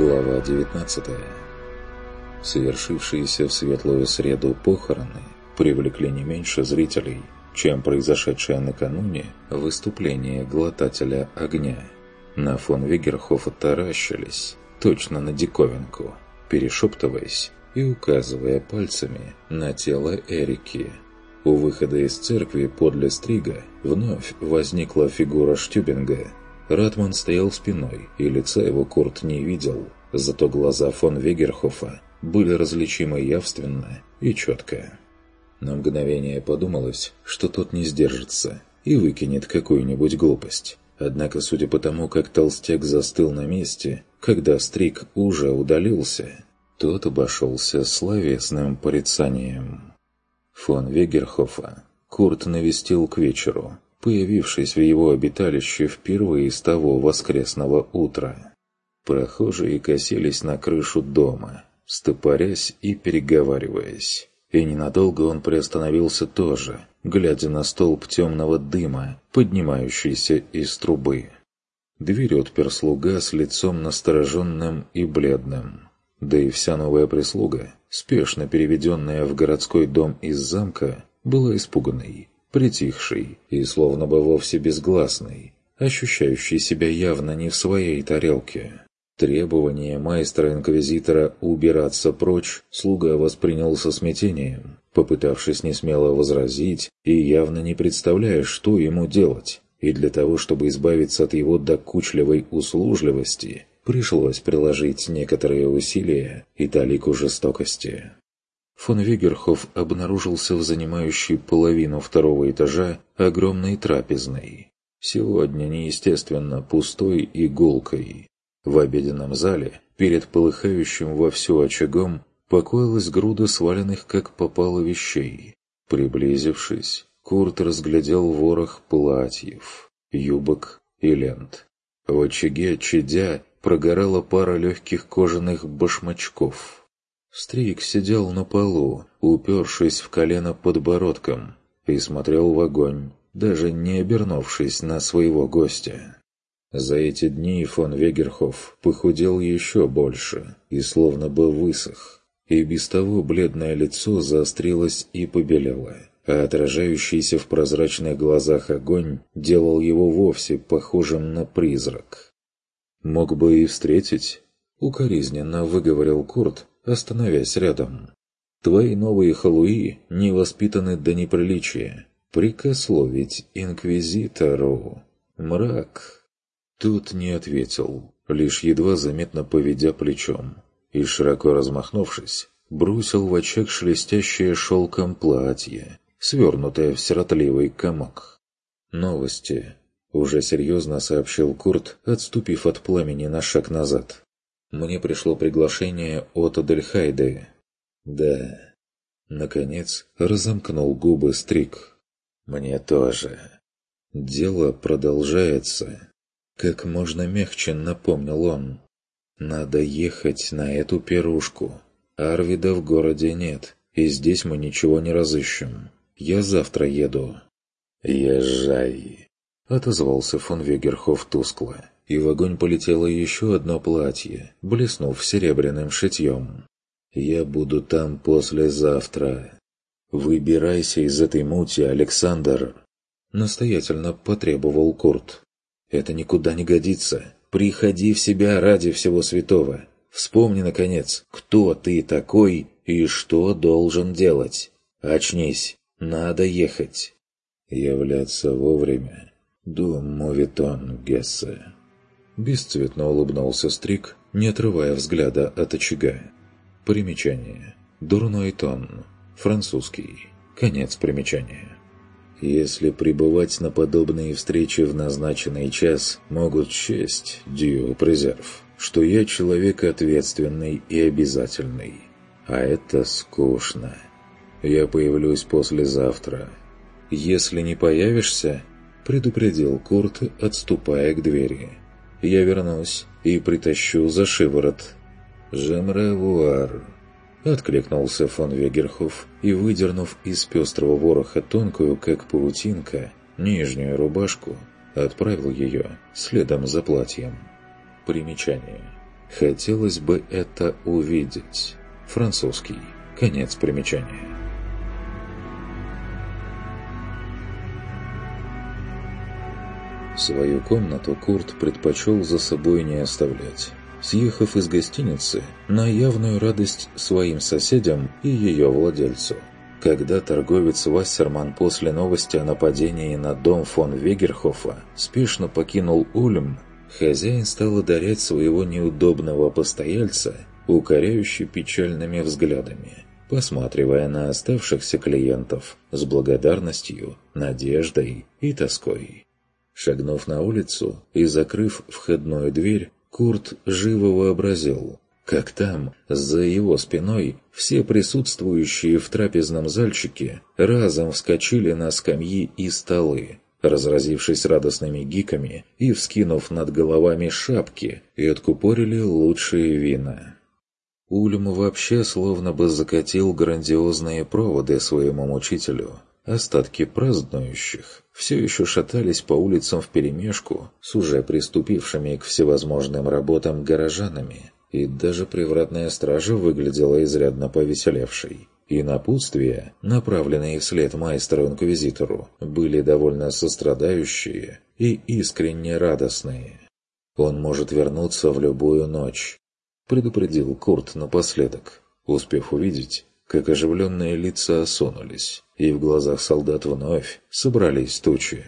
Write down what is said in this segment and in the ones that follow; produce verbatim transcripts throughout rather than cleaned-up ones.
Глава девятнадцатая. Совершившиеся в светлую среду похороны привлекли не меньше зрителей, чем произошедшее накануне выступление глотателя огня. На фон Вегерхофа таращились, точно на диковинку, перешептываясь и указывая пальцами на тело Эрики. У выхода из церкви подле Стрига вновь возникла фигура Штюбинга. Ратман стоял спиной, и лица его Курт не видел, зато глаза фон Вегерхофа были различимы явственно и четко. На мгновение подумалось, что тот не сдержится и выкинет какую-нибудь глупость. Однако, судя по тому, как толстяк застыл на месте, когда Стриг уже удалился, тот обошелся словесным порицанием. Фон Вегерхофа Курт навестил к вечеру, появившись в его обиталище впервые с того воскресного утра. Прохожие косились на крышу дома, стопорясь и переговариваясь. И ненадолго он приостановился тоже, глядя на столб темного дыма, поднимающийся из трубы. Дверь отпер слуга с лицом настороженным и бледным. Да и вся новая прислуга, спешно переведенная в городской дом из замка, была испуганной, притихший и словно бы вовсе безгласный, ощущающий себя явно не в своей тарелке. Требование майстра-инквизитора убираться прочь слуга воспринял со смятением, попытавшись несмело возразить и явно не представляя, что ему делать, и для того, чтобы избавиться от его докучливой услужливости, пришлось приложить некоторые усилия и талику жестокости. Фон Вегерхоф обнаружился в занимающей половину второго этажа огромной трапезной. Сегодня неестественно пустой и гулкой. В обеденном зале, перед полыхающим вовсю очагом, покоилась груда сваленных как попало вещей. Приблизившись, Курт разглядел ворох платьев, юбок и лент. В очаге, чадя, прогорала пара легких кожаных башмачков. Стриг сидел на полу, упершись в колено подбородком, и смотрел в огонь, даже не обернувшись на своего гостя. За эти дни фон Вегерхоф похудел еще больше и словно бы высох, и без того бледное лицо заострилось и побелело, а отражающийся в прозрачных глазах огонь делал его вовсе похожим на призрак. «Мог бы и встретить», — укоризненно выговорил Курт, остановясь рядом. «Твои новые халуи не воспитаны до неприличия. Прикословить инквизитору. Мрак». Тут не ответил, лишь едва заметно поведя плечом, и, широко размахнувшись, бросил в очаг шелестящее шелком платье, свернутое в сиротливый комок. «Новости», — уже серьезно сообщил Курт, отступив от пламени на шаг назад. «Мне пришло приглашение от Адельхайды». «Да». Наконец разомкнул губы Стриг. «Мне тоже». «Дело продолжается». Как можно мягче напомнил он. «Надо ехать на эту пирушку. Арвида в городе нет, и здесь мы ничего не разыщем. Я завтра еду». «Езжай», — отозвался фон Вегерхоф тускло. И в огонь полетело еще одно платье, блеснув серебряным шитьем. «Я буду там послезавтра. Выбирайся из этой мути, Александр!» Настоятельно потребовал Курт. «Это никуда не годится. Приходи в себя ради всего святого. Вспомни, наконец, кто ты такой и что должен делать. Очнись, надо ехать». «Являться вовремя. Дом моветон, Гессе». Бесцветно улыбнулся Стриг, не отрывая взгляда от очага. Примечание. Дурной тон. Французский. Конец примечания. Если пребывать на подобные встречи в назначенный час, могут счесть, дью презерв, что я человек ответственный и обязательный. А это скучно. Я появлюсь послезавтра. Если не появишься, предупредил Курт, отступая к двери. Я вернусь и притащу за шиворот. «Жемревуар», — откликнулся фон Вегерхоф и, выдернув из пестрого вороха тонкую, как паутинка, нижнюю рубашку, отправил ее следом за платьем. Примечание. Хотелось бы это увидеть. Французский. Конец примечания. Свою комнату Курт предпочел за собой не оставлять, съехав из гостиницы на явную радость своим соседям и ее владельцу. Когда торговец Вассерман после новости о нападении на дом фон Вегерхофа спешно покинул Ульм, хозяин стал одарять своего неудобного постояльца укоряюще печальными взглядами, посматривая на оставшихся клиентов с благодарностью, надеждой и тоской. Шагнув на улицу и закрыв входную дверь, Курт живо вообразил, как там, за его спиной, все присутствующие в трапезном зальчике разом вскочили на скамьи и столы, разразившись радостными гиками и вскинув над головами шапки, и откупорили лучшие вина. Ульм вообще словно бы закатил грандиозные проводы своему мучителю. Остатки празднующих все еще шатались по улицам вперемешку с уже приступившими к всевозможным работам горожанами, и даже привратная стража выглядела изрядно повеселевшей. И напутствия, направленные вслед майстеру-инквизитору, были довольно сострадающие и искренне радостные. «Он может вернуться в любую ночь», — предупредил Курт напоследок, успев увидеть, как оживленные лица осунулись, и в глазах солдат вновь собрались тучи.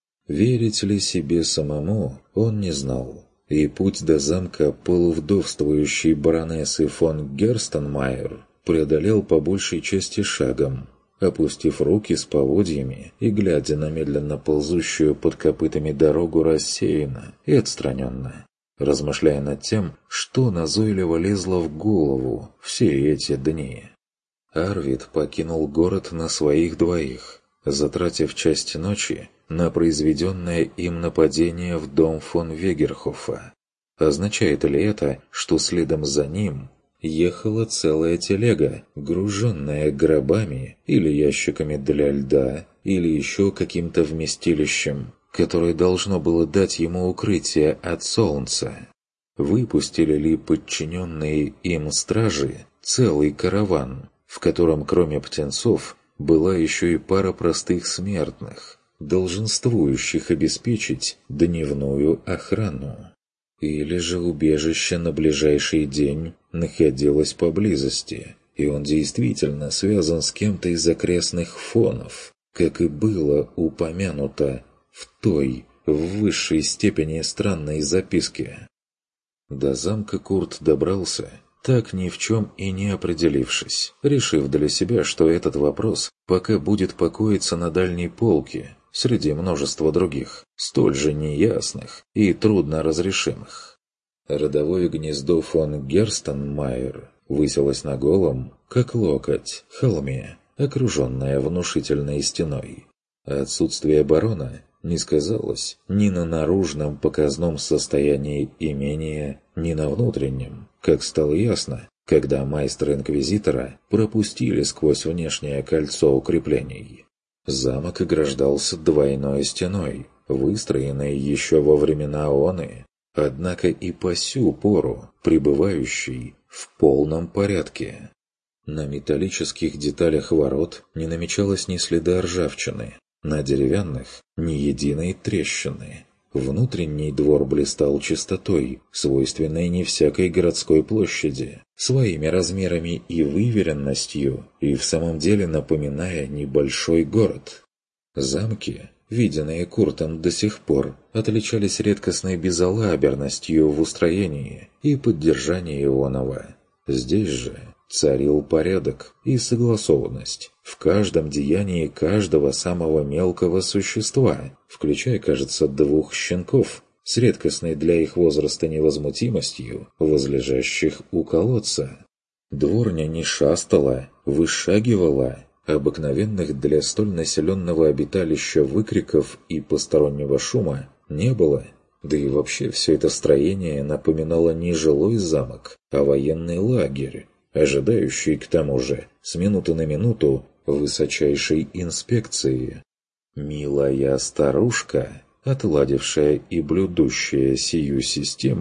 Верить ли себе самому, он не знал, и путь до замка полувдовствующей баронессы фон Герстенмайер преодолел по большей части шагом, опустив руки с поводьями и глядя на медленно ползущую под копытами дорогу рассеянно и отстраненно, размышляя над тем, что назойливо лезло в голову все эти дни. Арвид покинул город на своих двоих, затратив часть ночи на произведенное им нападение в дом фон Вегерхофа. Означает ли это, что следом за ним ехала целая телега, груженная гробами или ящиками для льда, или еще каким-то вместилищем, которое должно было дать ему укрытие от солнца? Выпустили ли подчиненные им стражи целый караван, в котором кроме птенцов была еще и пара простых смертных, долженствующих обеспечить дневную охрану? Или же убежище на ближайший день находилось поблизости, и он действительно связан с кем-то из окрестных фонов, как и было упомянуто в той, в высшей степени странной записке? До замка Курт добрался, так ни в чем и не определившись, решив для себя, что этот вопрос пока будет покоиться на дальней полке, среди множества других, столь же неясных и трудно разрешимых. Родовое гнездо фон Герстенмайер высилось на голом, как локоть, холме, окруженное внушительной стеной. Отсутствие барона не сказалось ни на наружном показном состоянии имения, ни на внутреннем, как стало ясно, когда майстра-инквизитора пропустили сквозь внешнее кольцо укреплений. Замок ограждался двойной стеной, выстроенной еще во времена Оны, однако и по сю пору пребывающей в полном порядке. На металлических деталях ворот не намечалось ни следа ржавчины, на деревянных ни единой трещины. Внутренний двор блистал чистотой, свойственной не всякой городской площади, своими размерами и выверенностью, и в самом деле напоминая небольшой город. Замки, виденные Куртом до сих пор, отличались редкостной безалаберностью в устроении и поддержании ионова. Здесь же царил порядок и согласованность в каждом деянии каждого самого мелкого существа, включая, кажется, двух щенков с редкостной для их возраста невозмутимостью, возлежащих у колодца. Дворня не шастала, вышагивала. Обыкновенных для столь населенного обиталища выкриков и постороннего шума не было. Да и вообще все это строение напоминало не жилой замок, а военный лагерь, ожидающий к тому же с минуты на минуту высочайшей инспекции. Милая старушка, отладившая и блюдущая сию систему,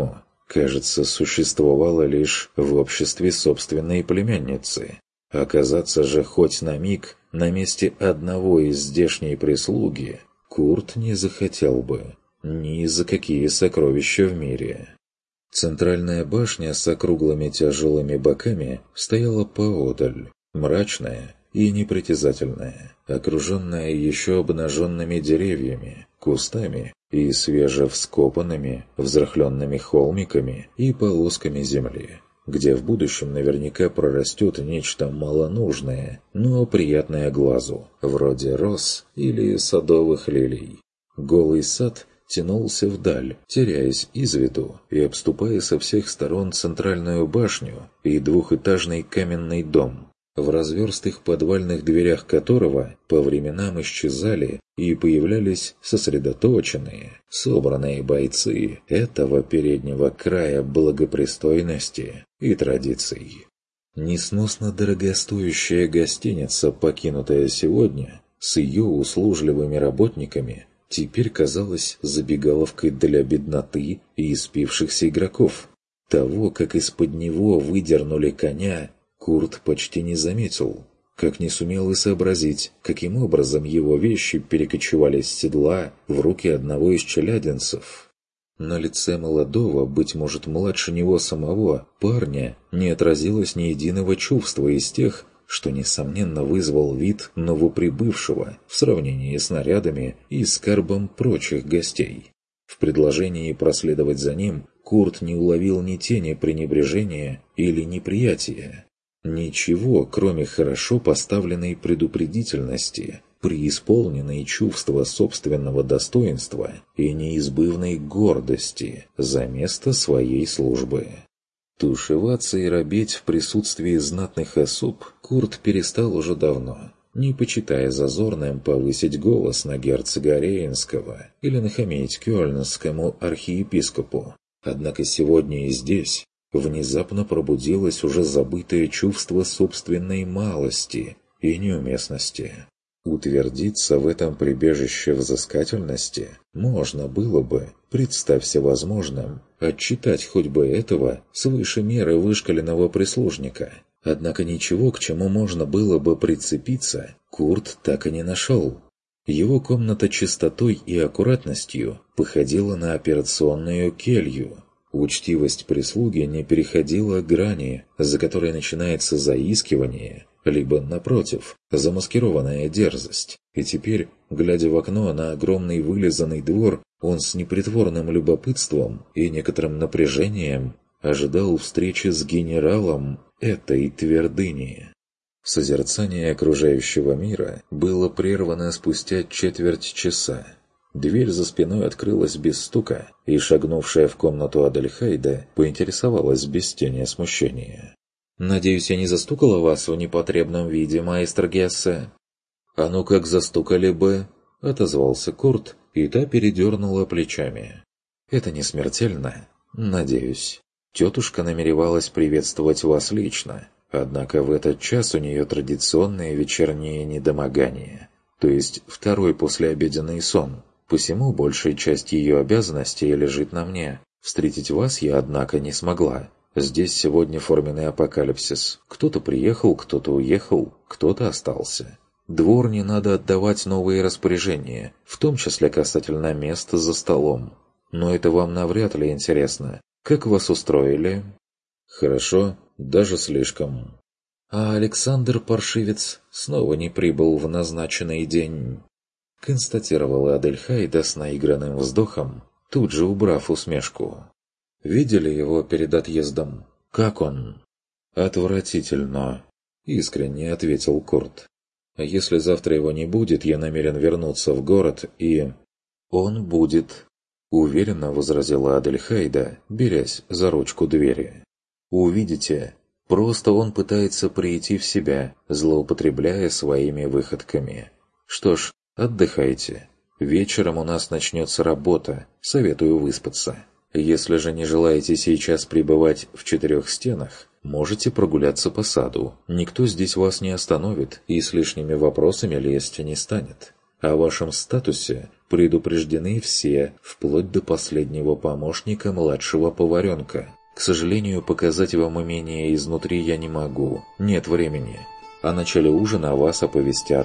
кажется, существовала лишь в обществе собственной племянницы. Оказаться же хоть на миг на месте одного из здешней прислуги Курт не захотел бы ни за какие сокровища в мире. Центральная башня с округлыми тяжелыми боками стояла поодаль, мрачная и непритязательная, окруженная еще обнаженными деревьями, кустами и свежевскопанными, взрыхленными холмиками и полосками земли, где в будущем наверняка прорастет нечто малонужное, но приятное глазу, вроде роз или садовых лилий. Голый сад тянулся вдаль, теряясь из виду и обступая со всех сторон центральную башню и двухэтажный каменный дом, в разверстых подвальных дверях которого по временам исчезали и появлялись сосредоточенные, собранные бойцы этого переднего края благопристойности и традиций. Несносно дорогостоящая гостиница, покинутая сегодня, с ее услужливыми работниками, теперь казалась забегаловкой для бедноты и испившихся игроков. Того, как из-под него выдернули коня, Курт почти не заметил, как не сумел и сообразить, каким образом его вещи перекочевали с седла в руки одного из челядинцев. На лице молодого, быть может, младше него самого, парня не отразилось ни единого чувства из тех, что, несомненно, вызвал вид новоприбывшего в сравнении с нарядами и скарбом прочих гостей. В предложении проследовать за ним Курт не уловил ни тени пренебрежения или неприятия. Ничего, кроме хорошо поставленной предупредительности, преисполненной чувства собственного достоинства и неизбывной гордости за место своей службы. Тушеваться и робеть в присутствии знатных особ Курт перестал уже давно, не почитая зазорным повысить голос на герцога Рейнского или нахамить кёльнскому архиепископу. Однако сегодня и здесь внезапно пробудилось уже забытое чувство собственной малости и неуместности. Утвердиться в этом прибежище взыскательности можно было бы, представься возможным, отчитать хоть бы этого свыше меры вышкаленного прислужника. Однако ничего, к чему можно было бы прицепиться, Курт так и не нашел. Его комната чистотой и аккуратностью походила на операционную келью. Учтивость прислуги не переходила грани, за которой начинается заискивание, либо, напротив, замаскированная дерзость. И теперь, глядя в окно на огромный вылизанный двор, он с непритворным любопытством и некоторым напряжением ожидал встречи с генералом этой твердыни. Созерцание окружающего мира было прервано спустя четверть часа. Дверь за спиной открылась без стука, и шагнувшая в комнату Адельхайда поинтересовалась без тени смущения. «Надеюсь, я не застукала вас в непотребном виде, маэстро Гессе?» «А ну как застукали бы?» — отозвался Курт, и та передернула плечами. «Это не смертельно, надеюсь. Тетушка намеревалась приветствовать вас лично, однако в этот час у нее традиционное вечернее недомогание, то есть второй послеобеденный сон. Посему большая часть ее обязанностей лежит на мне. Встретить вас я, однако, не смогла. Здесь сегодня форменный апокалипсис. Кто-то приехал, кто-то уехал, кто-то остался. Дворне надо отдавать новые распоряжения, в том числе касательно места за столом. Но это вам навряд ли интересно. Как вас устроили?» «Хорошо, даже слишком». «А Александр Паршивец снова не прибыл в назначенный день», — констатировала Адельхайда с наигранным вздохом, тут же убрав усмешку. «Видели его перед отъездом? Как он?» «Отвратительно», — искренне ответил Курт. «Если завтра его не будет, я намерен вернуться в город и...» «Он будет», — уверенно возразила Адельхайда, берясь за ручку двери. «Увидите, просто он пытается прийти в себя, злоупотребляя своими выходками. Что ж, отдыхайте. Вечером у нас начнется работа, советую выспаться. Если же не желаете сейчас пребывать в четырех стенах, можете прогуляться по саду. Никто здесь вас не остановит и с лишними вопросами лезть не станет. О вашем статусе Предупреждены все, вплоть до последнего помощника младшего поваренка. К сожалению, показать вам имение изнутри я не могу, нет времени. О начале ужина вас оповестят.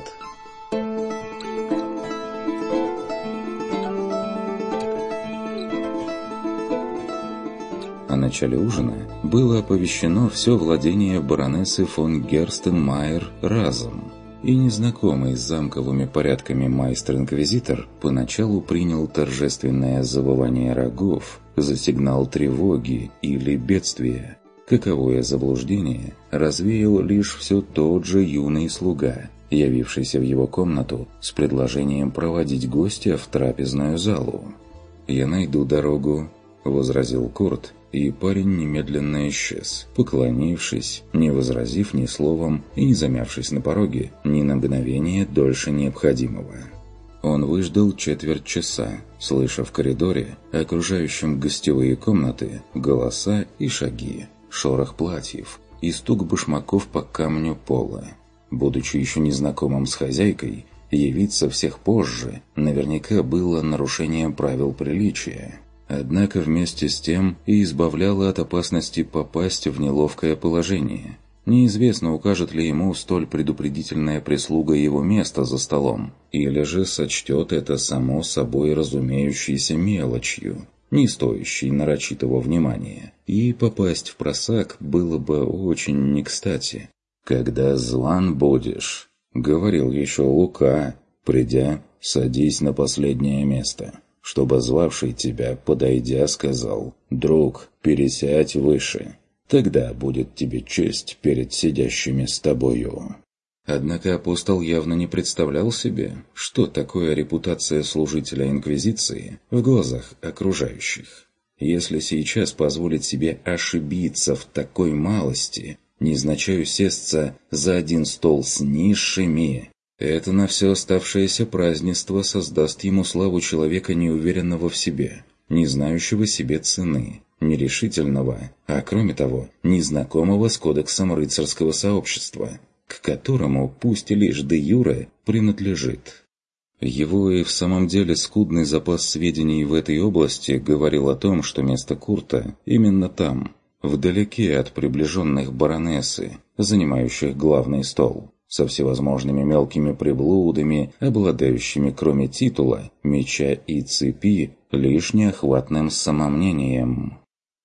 О начале ужина было оповещено все владение баронессы фон Герстенмайер разом, и незнакомый с замковыми порядками майстер-инквизитор поначалу принял торжественное завывание рогов за сигнал тревоги или бедствия. Каковое заблуждение развеял лишь все тот же юный слуга, явившийся в его комнату с предложением проводить гостя в трапезную залу. «Я найду дорогу», — возразил Курт, и парень немедленно исчез, поклонившись, не возразив ни словом и не замявшись на пороге ни на мгновение дольше необходимого. Он выждал четверть часа, слыша в коридоре, окружающем гостевые комнаты, голоса и шаги, шорох платьев и стук башмаков по камню пола. Будучи еще незнакомым с хозяйкой, явиться всех позже наверняка было нарушением правил приличия. Однако вместе с тем и избавляло от опасности попасть в неловкое положение. Неизвестно, укажет ли ему столь предупредительная прислуга его место за столом, или же сочтет это само собой разумеющейся мелочью, не стоящей нарочитого внимания, и попасть в просак было бы очень не кстати. «Когда зван будешь», — говорил еще Лука, придя, садись на последнее место. Чтобы звавший тебя, подойдя, сказал: «Друг, пересядь выше. Тогда будет тебе честь перед сидящими с тобою». Однако апостол явно не представлял себе, что такое репутация служителя Инквизиции в глазах окружающих. Если сейчас позволить себе ошибиться в такой малости, незначай сесться за один стол с низшими, это на все оставшееся празднество создаст ему славу человека неуверенного в себе, не знающего себе цены, нерешительного, а кроме того, незнакомого с кодексом рыцарского сообщества, к которому, пусть и лишь де юре, принадлежит. Его и в самом деле скудный запас сведений в этой области говорил о том, что место Курта именно там, вдалеке от приближенных баронессы, занимающих главный стол, со всевозможными мелкими приблудами, обладающими кроме титула, меча и цепи, лишь неохватным самомнением.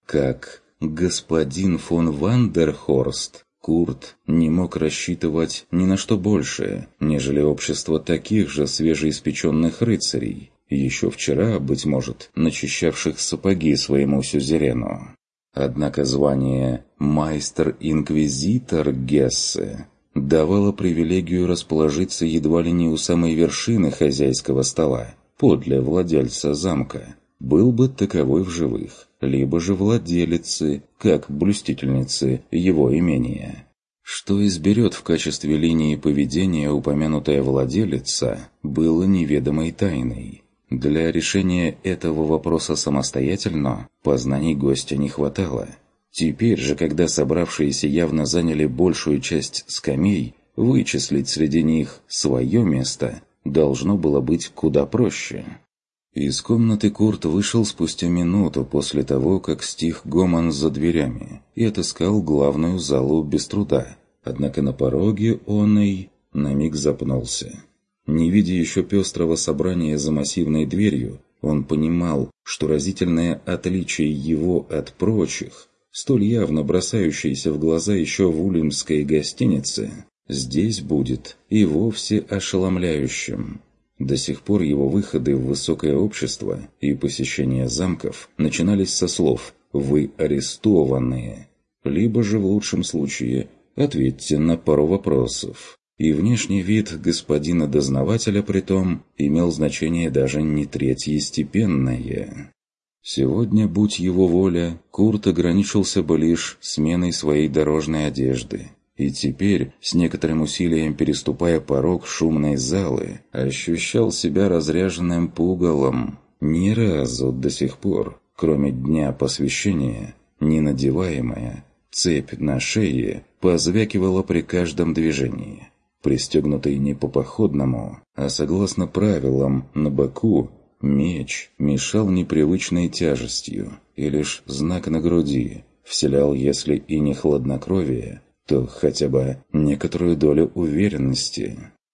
Как господин фон Вандерхорст, Курт не мог рассчитывать ни на что большее, нежели общество таких же свежеиспеченных рыцарей, еще вчера, быть может, начищавших сапоги своему сюзерену. Однако звание «майстер-инквизитор Гессе» давало привилегию расположиться едва ли не у самой вершины хозяйского стола, подле владельца замка, был бы таковой в живых, либо же владелицы, как блюстительницы его имения. Что изберет в качестве линии поведения упомянутая владелица, было неведомой тайной. Для решения этого вопроса самостоятельно познаний гостя не хватало. Теперь же, когда собравшиеся явно заняли большую часть скамей, вычислить среди них свое место должно было быть куда проще. Из комнаты Курт вышел спустя минуту после того, как стих гомон за дверями, и отыскал главную залу без труда. Однако на пороге он и на миг запнулся. Не видя еще пестрого собрания за массивной дверью, он понимал, что разительное отличие его от прочих, столь явно бросающееся в глаза еще в ульмской гостинице, здесь будет и вовсе ошеломляющим. До сих пор его выходы в высокое общество и посещение замков начинались со слов «Вы арестованные», либо же в лучшем случае «Ответьте на пару вопросов». И внешний вид господина-дознавателя притом имел значение даже не третьестепенное. Сегодня, будь его воля, Курт ограничился бы лишь сменой своей дорожной одежды. И теперь, с некоторым усилием переступая порог шумной залы, ощущал себя разряженным пугалом. Ни разу до сих пор, кроме дня посвящения, не надеваемая цепь на шее позвякивала при каждом движении. Пристегнутый не по походному, а согласно правилам на боку, меч мешал непривычной тяжестью, и лишь знак на груди вселял, если и не хладнокровие, то хотя бы некоторую долю уверенности.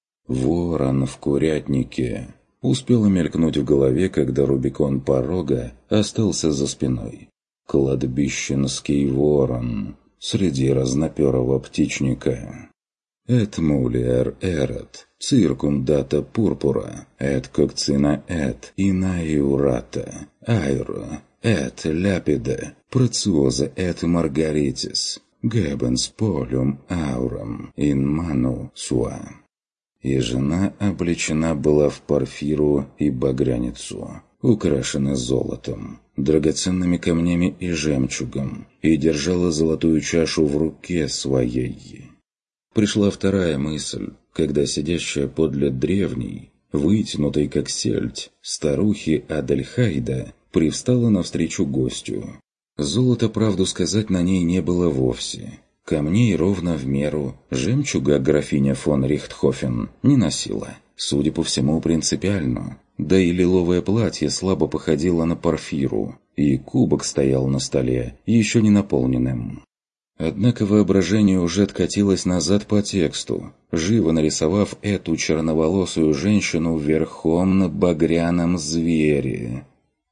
«Ворон в курятнике» успело мелькнуть в голове, когда Рубикон порога остался за спиной. «Кладбищенский ворон» среди разноперого птичника. «Эт мулиер эрет, циркум дата пурпура, эт кокцина эт инаиурата, айро, эт ляпиде, прациоза эт маргаритис, гэбенс полюм аурам, ин ману суа». И жена облечена была в порфиру и багряницу, украшена золотом, драгоценными камнями и жемчугом, и держала золотую чашу в руке своей. Пришла вторая мысль, когда сидящая подле древней, вытянутой как сельдь, старухи Адельхайда привстала навстречу гостю. Золота, правду сказать, на ней не было вовсе. Камней ровно в меру, жемчуга графиня фон Рихтхофен не носила, судя по всему, принципиально. Да и лиловое платье слабо походило на порфиру, и кубок стоял на столе, еще не наполненным. Однако воображение уже откатилось назад по тексту, живо нарисовав эту черноволосую женщину верхом на багряном звере.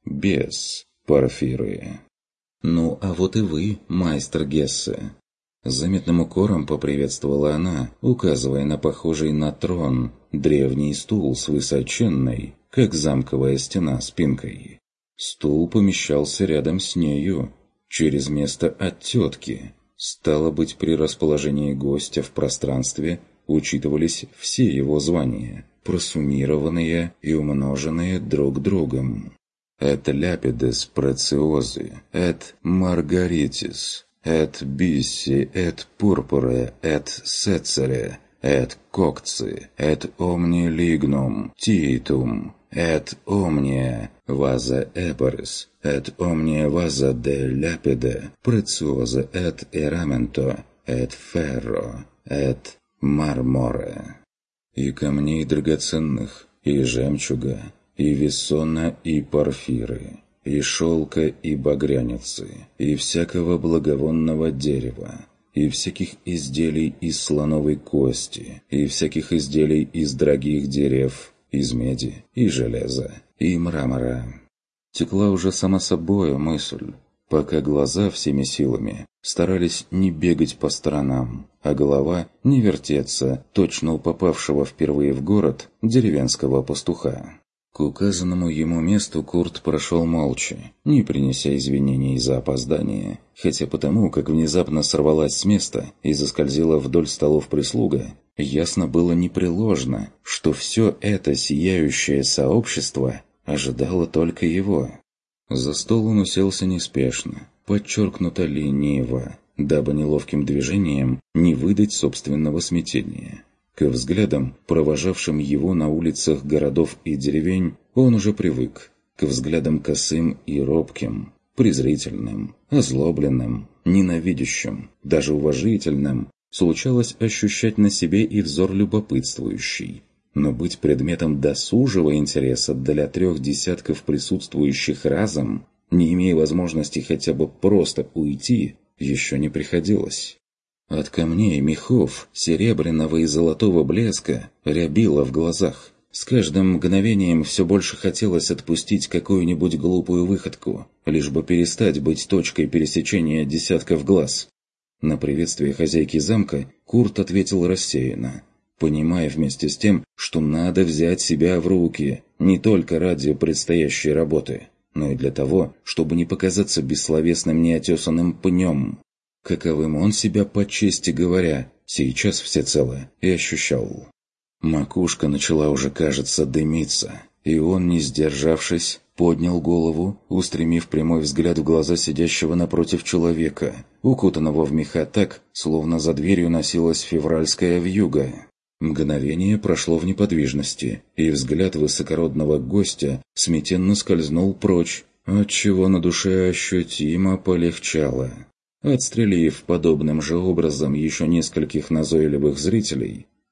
Без порфиры. «Ну, а вот и вы, майстер Гессе». Заметным укором поприветствовала она, указывая на похожий на трон древний стул с высоченной, как замковая стена, спинкой. Стул помещался рядом с нею, через место от тетки. Стало быть, при расположении гостя в пространстве учитывались все его звания, просуммированные и умноженные друг другом. «Эт ляпидес прациозы, эт маргаритис, эт бисси, эт пурпуре, эт сецере, эт кокци, эт омни лигнум, титум, эт омния ваза эборис, эт омния ваза де ляпиде, прациоза эт эраменто, эт ферро, эт марморе». И камней драгоценных, и жемчуга, и вессона, и порфиры, и шелка, и багряницы, и всякого благовонного дерева, и всяких изделий из слоновой кости, и всяких изделий из дорогих дерев, из меди, и железа, и мрамора. Текла уже сама собою мысль, пока глаза всеми силами старались не бегать по сторонам, а голова не вертеться точно у попавшего впервые в город деревенского пастуха. К указанному ему месту Курт прошел молча, не принеся извинений за опоздание, хотя потому, как внезапно сорвалась с места и заскользила вдоль столов прислуга, ясно было непреложно, что все это сияющее сообщество ожидало только его. За стол он уселся неспешно, подчеркнуто лениво, дабы неловким движением не выдать собственного смятения. К взглядам, провожавшим его на улицах городов и деревень, он уже привык. К взглядам косым и робким, презрительным, озлобленным, ненавидящим, даже уважительным, случалось ощущать на себе и взор любопытствующий. Но быть предметом досужего интереса для трех десятков присутствующих разом, не имея возможности хотя бы просто уйти, еще не приходилось. От камней, мехов, серебряного и золотого блеска рябило в глазах. С каждым мгновением все больше хотелось отпустить какую-нибудь глупую выходку, лишь бы перестать быть точкой пересечения десятков глаз. На приветствие хозяйки замка Курт ответил рассеянно, понимая вместе с тем, что надо взять себя в руки не только ради предстоящей работы, но и для того, чтобы не показаться бессловесным неотесанным пнем, каковым он себя, по чести говоря, сейчас всецело и ощущал. Макушка начала уже, кажется, дымиться, и он, не сдержавшись, поднял голову, устремив прямой взгляд в глаза сидящего напротив человека, укутанного в меха так, словно за дверью носилась февральская вьюга. Мгновение прошло в неподвижности, и взгляд высокородного гостя смятенно скользнул прочь, отчего на душе ощутимо полегчало. Отстрелив подобным же образом еще нескольких назойливых зрителей,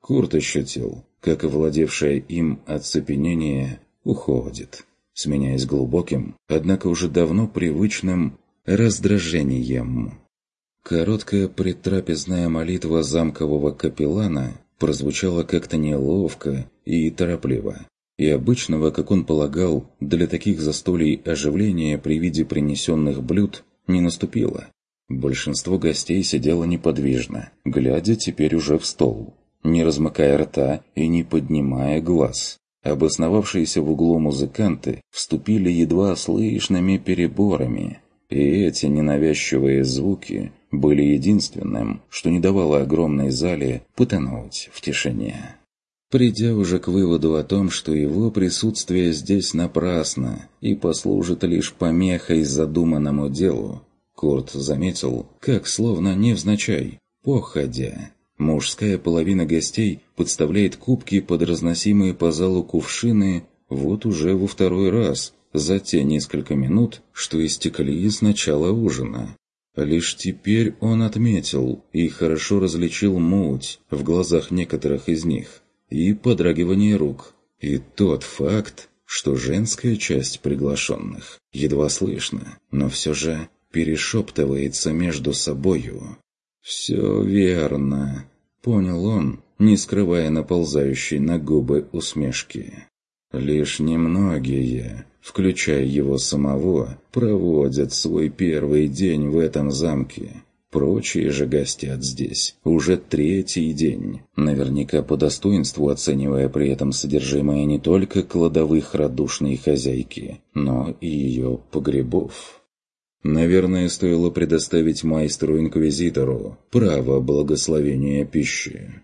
Курт ощутил, как овладевшее им оцепенение уходит, сменяясь глубоким, однако уже давно привычным раздражением. Короткая предтрапезная молитва замкового капеллана прозвучала как-то неловко и торопливо, и обычного, как он полагал, для таких застолий оживления при виде принесенных блюд не наступило. Большинство гостей сидело неподвижно, глядя теперь уже в стол, не размыкая рта и не поднимая глаз. Обосновавшиеся в углу музыканты вступили едва слышными переборами, и эти ненавязчивые звуки были единственным, что не давало огромной зале потонуть в тишине. Придя уже к выводу о том, что его присутствие здесь напрасно и послужит лишь помехой задуманному делу, Курт заметил, как словно невзначай, походя, мужская половина гостей подставляет кубки под разносимые по залу кувшины вот уже во второй раз за те несколько минут, что истекли с начала ужина. Лишь теперь он отметил и хорошо различил муть в глазах некоторых из них и подрагивание рук, и тот факт, что женская часть приглашенных едва слышно, но все же перешептывается между собою. «Все верно», — понял он, не скрывая наползающей на губы усмешки. «Лишь немногие, включая его самого, проводят свой первый день в этом замке. Прочие же гостят здесь уже третий день, наверняка по достоинству оценивая при этом содержимое не только кладовых радушной хозяйки, но и ее погребов. Наверное, стоило предоставить майстру-инквизитору право благословения пищи».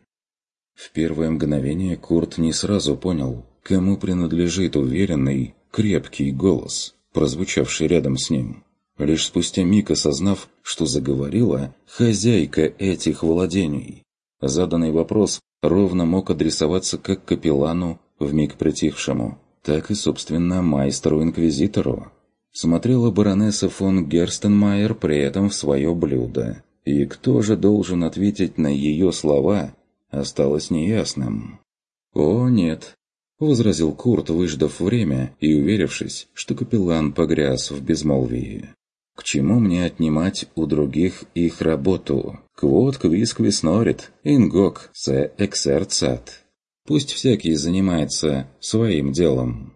В первое мгновение Курт не сразу понял, кому принадлежит уверенный, крепкий голос, прозвучавший рядом с ним. Лишь спустя миг осознав, что заговорила хозяйка этих владений. Заданный вопрос ровно мог адресоваться как капеллану, вмиг притихшему, так и, собственно, майстру-инквизитору. Смотрела баронесса фон Герстенмайер при этом в свое блюдо. И кто же должен ответить на ее слова, осталось неясным. «О, нет», — возразил Курт, выждав время и уверившись, что капеллан погряз в безмолвии. «К чему мне отнимать у других их работу? Quod quis quis norit, ingok se exercat. Пусть всякий занимается своим делом».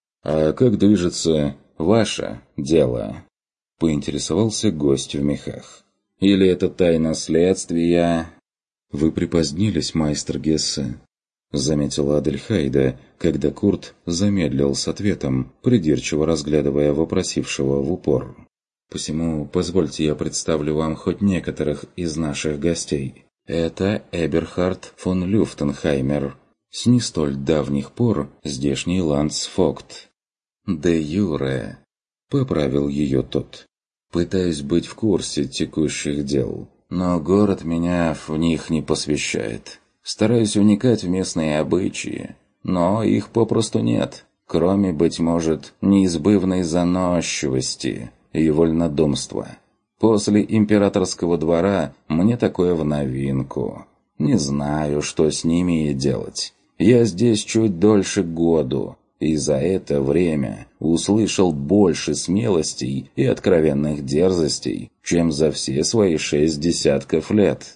«А как движется ваше дело?» — поинтересовался гость в мехах. «Или это тайна следствия?» «Вы припозднились, майстер Гессе», — заметила Адельхайда, когда Курт замедлил с ответом, придирчиво разглядывая вопросившего в упор. «Посему позвольте я представлю вам хоть некоторых из наших гостей. Это Эберхард фон Люфтенхаймер, с не столь давних пор здешний ландсфогт». «Де юре», — поправил ее тот. «Пытаюсь быть в курсе текущих дел, но город меня в них не посвящает. Стараюсь вникать в местные обычаи, но их попросту нет, кроме, быть может, неизбывной заносчивости и вольнодумства. После императорского двора мне такое в новинку. Не знаю, что с ними и делать. Я здесь чуть дольше году, и за это время услышал больше смелостей и откровенных дерзостей, чем за все свои шесть десятков лет».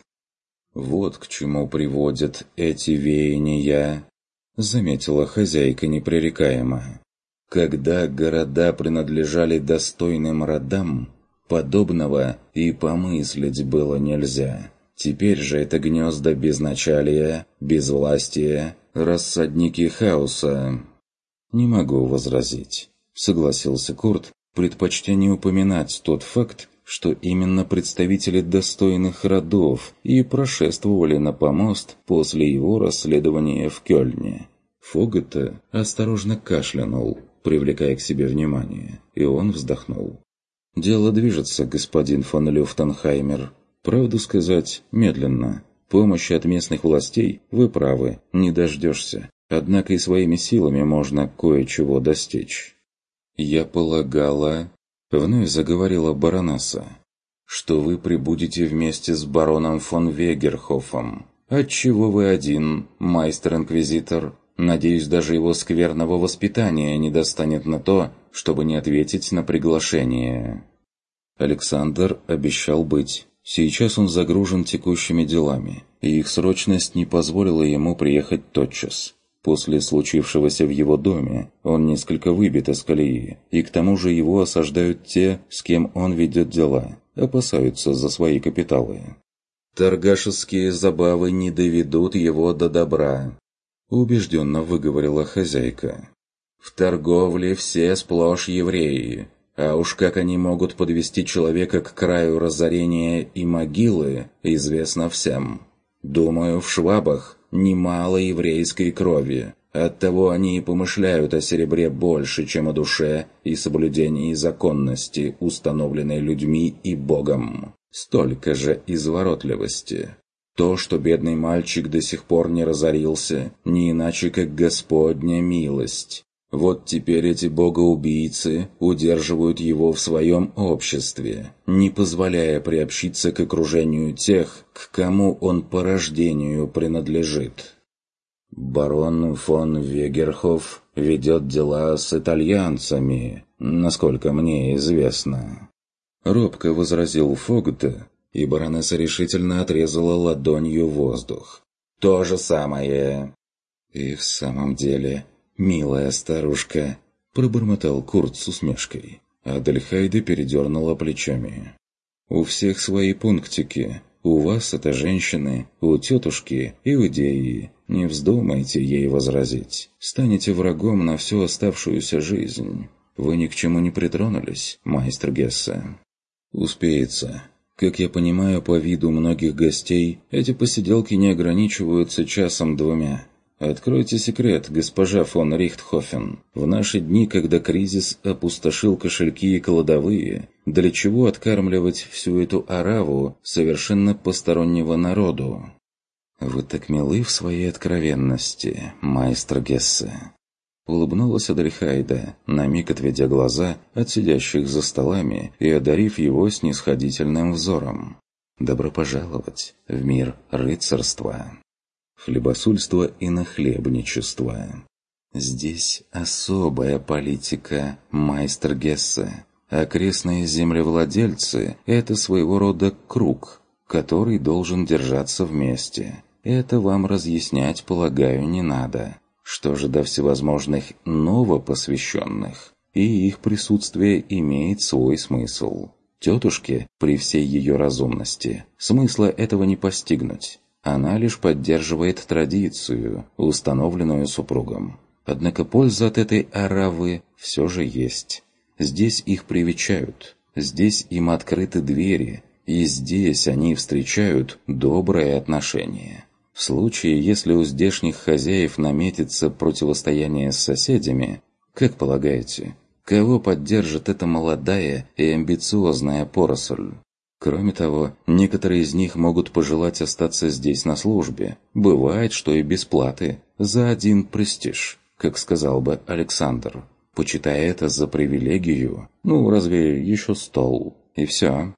«Вот к чему приводят эти веяния», — заметила хозяйка непререкаемо. «Когда города принадлежали достойным родам, подобного и помыслить было нельзя. Теперь же это гнезда безначалия, безвластия, рассадники хаоса». «Не могу возразить», — согласился Курт, предпочтя не упоминать тот факт, что именно представители достойных родов и прошествовали на помост после его расследования в Кёльне. Фогета осторожно кашлянул, привлекая к себе внимание, и он вздохнул. «Дело движется, господин фон Люфтенхаймер. Правду сказать, медленно. Помощи от местных властей, вы правы, не дождешься. Однако и своими силами можно кое-чего достичь». «Я полагала...» — вновь заговорила баронесса, — «что вы прибудете вместе с бароном фон Вегерхофом. «Отчего вы один, майстер-инквизитор? Надеюсь, даже его скверного воспитания не достанет на то, чтобы не ответить на приглашение». Александр обещал быть. Сейчас он загружен текущими делами, и их срочность не позволила ему приехать тотчас. После случившегося в его доме он несколько выбит из колеи, и к тому же его осаждают те, с кем он ведет дела, опасаются за свои капиталы. «Торгашеские забавы не доведут его до добра», – убежденно выговорила хозяйка. «В торговле все сплошь евреи, а уж как они могут подвести человека к краю разорения и могилы, известно всем. Думаю, в Швабах немало еврейской крови, оттого они и помышляют о серебре больше, чем о душе и соблюдении законности, установленной людьми и Богом. Столько же изворотливости. То, что бедный мальчик до сих пор не разорился, не иначе как Господня милость. Вот теперь эти богоубийцы удерживают его в своем обществе, не позволяя приобщиться к окружению тех, к кому он по рождению принадлежит. Барон фон Вегерхоф ведет дела с итальянцами, насколько мне известно. Робко возразил Фогт, и баронесса решительно отрезала ладонью воздух. То же самое. И в самом деле... «Милая старушка», – пробормотал Курт с усмешкой. Адельхайда передернула плечами. «У всех свои пунктики. У вас это женщины, у тетушки иудеи. Не вздумайте ей возразить. Станете врагом на всю оставшуюся жизнь. Вы ни к чему не притронулись, майстер Гессе». «Успеется. Как я понимаю по виду многих гостей, эти посиделки не ограничиваются часом-двумя». Откройте секрет, госпожа фон Рихтхофен. В наши дни, когда кризис опустошил кошельки и кладовые, для чего откармливать всю эту ораву совершенно постороннего народу? Вы так милы в своей откровенности, майстер Гессе. Улыбнулась Адельхайда, на миг отведя глаза от сидящих за столами и одарив его снисходительным взором. Добро пожаловать в мир рыцарства. Хлебосольство и нахлебничество. Здесь особая политика, майстер Гессе. Окрестные землевладельцы – это своего рода круг, который должен держаться вместе. Это вам разъяснять, полагаю, не надо. Что же до всевозможных новопосвященных? И их присутствие имеет свой смысл. Тетушке, при всей ее разумности, смысла этого не постигнуть. Она лишь поддерживает традицию, установленную супругом. Однако польза от этой оравы все же есть. Здесь их привечают, здесь им открыты двери, и здесь они встречают доброе отношение. В случае, если у здешних хозяев наметится противостояние с соседями, как полагаете, кого поддержит эта молодая и амбициозная поросль? Кроме того, некоторые из них могут пожелать остаться здесь на службе. Бывает, что и без платы, за один престиж, как сказал бы Александр. Почитая это за привилегию, ну, разве еще стол, и все.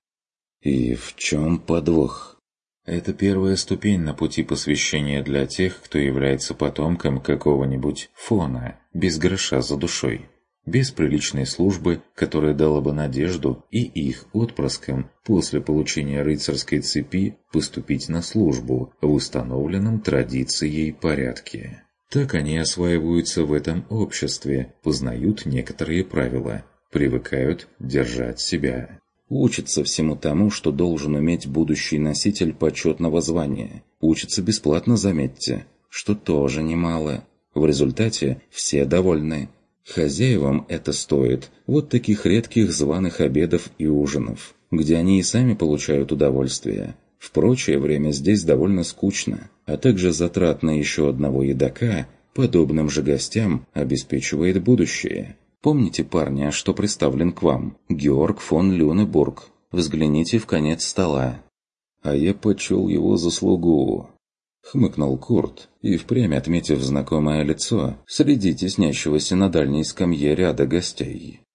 И в чем подвох? Это первая ступень на пути посвящения для тех, кто является потомком какого-нибудь фона, без гроша за душой. Без приличной службы, которая дала бы надежду и их отпрыскам после получения рыцарской цепи поступить на службу в установленном традицией порядке. Так они осваиваются в этом обществе, познают некоторые правила, привыкают держать себя. Учатся всему тому, что должен уметь будущий носитель почетного звания. Учатся бесплатно, заметьте, что тоже немало. В результате все довольны. Хозяевам это стоит вот таких редких званых обедов и ужинов, где они и сами получают удовольствие. В прочее время здесь довольно скучно, а также затратно еще одного едока подобным же гостям обеспечивает будущее. Помните парня, что представлен к вам? Георг фон Люнебург. Взгляните в конец стола. А я почел его заслугу. Хмыкнул Курт, и впрямь отметив знакомое лицо среди теснящегося на дальней скамье ряда гостей.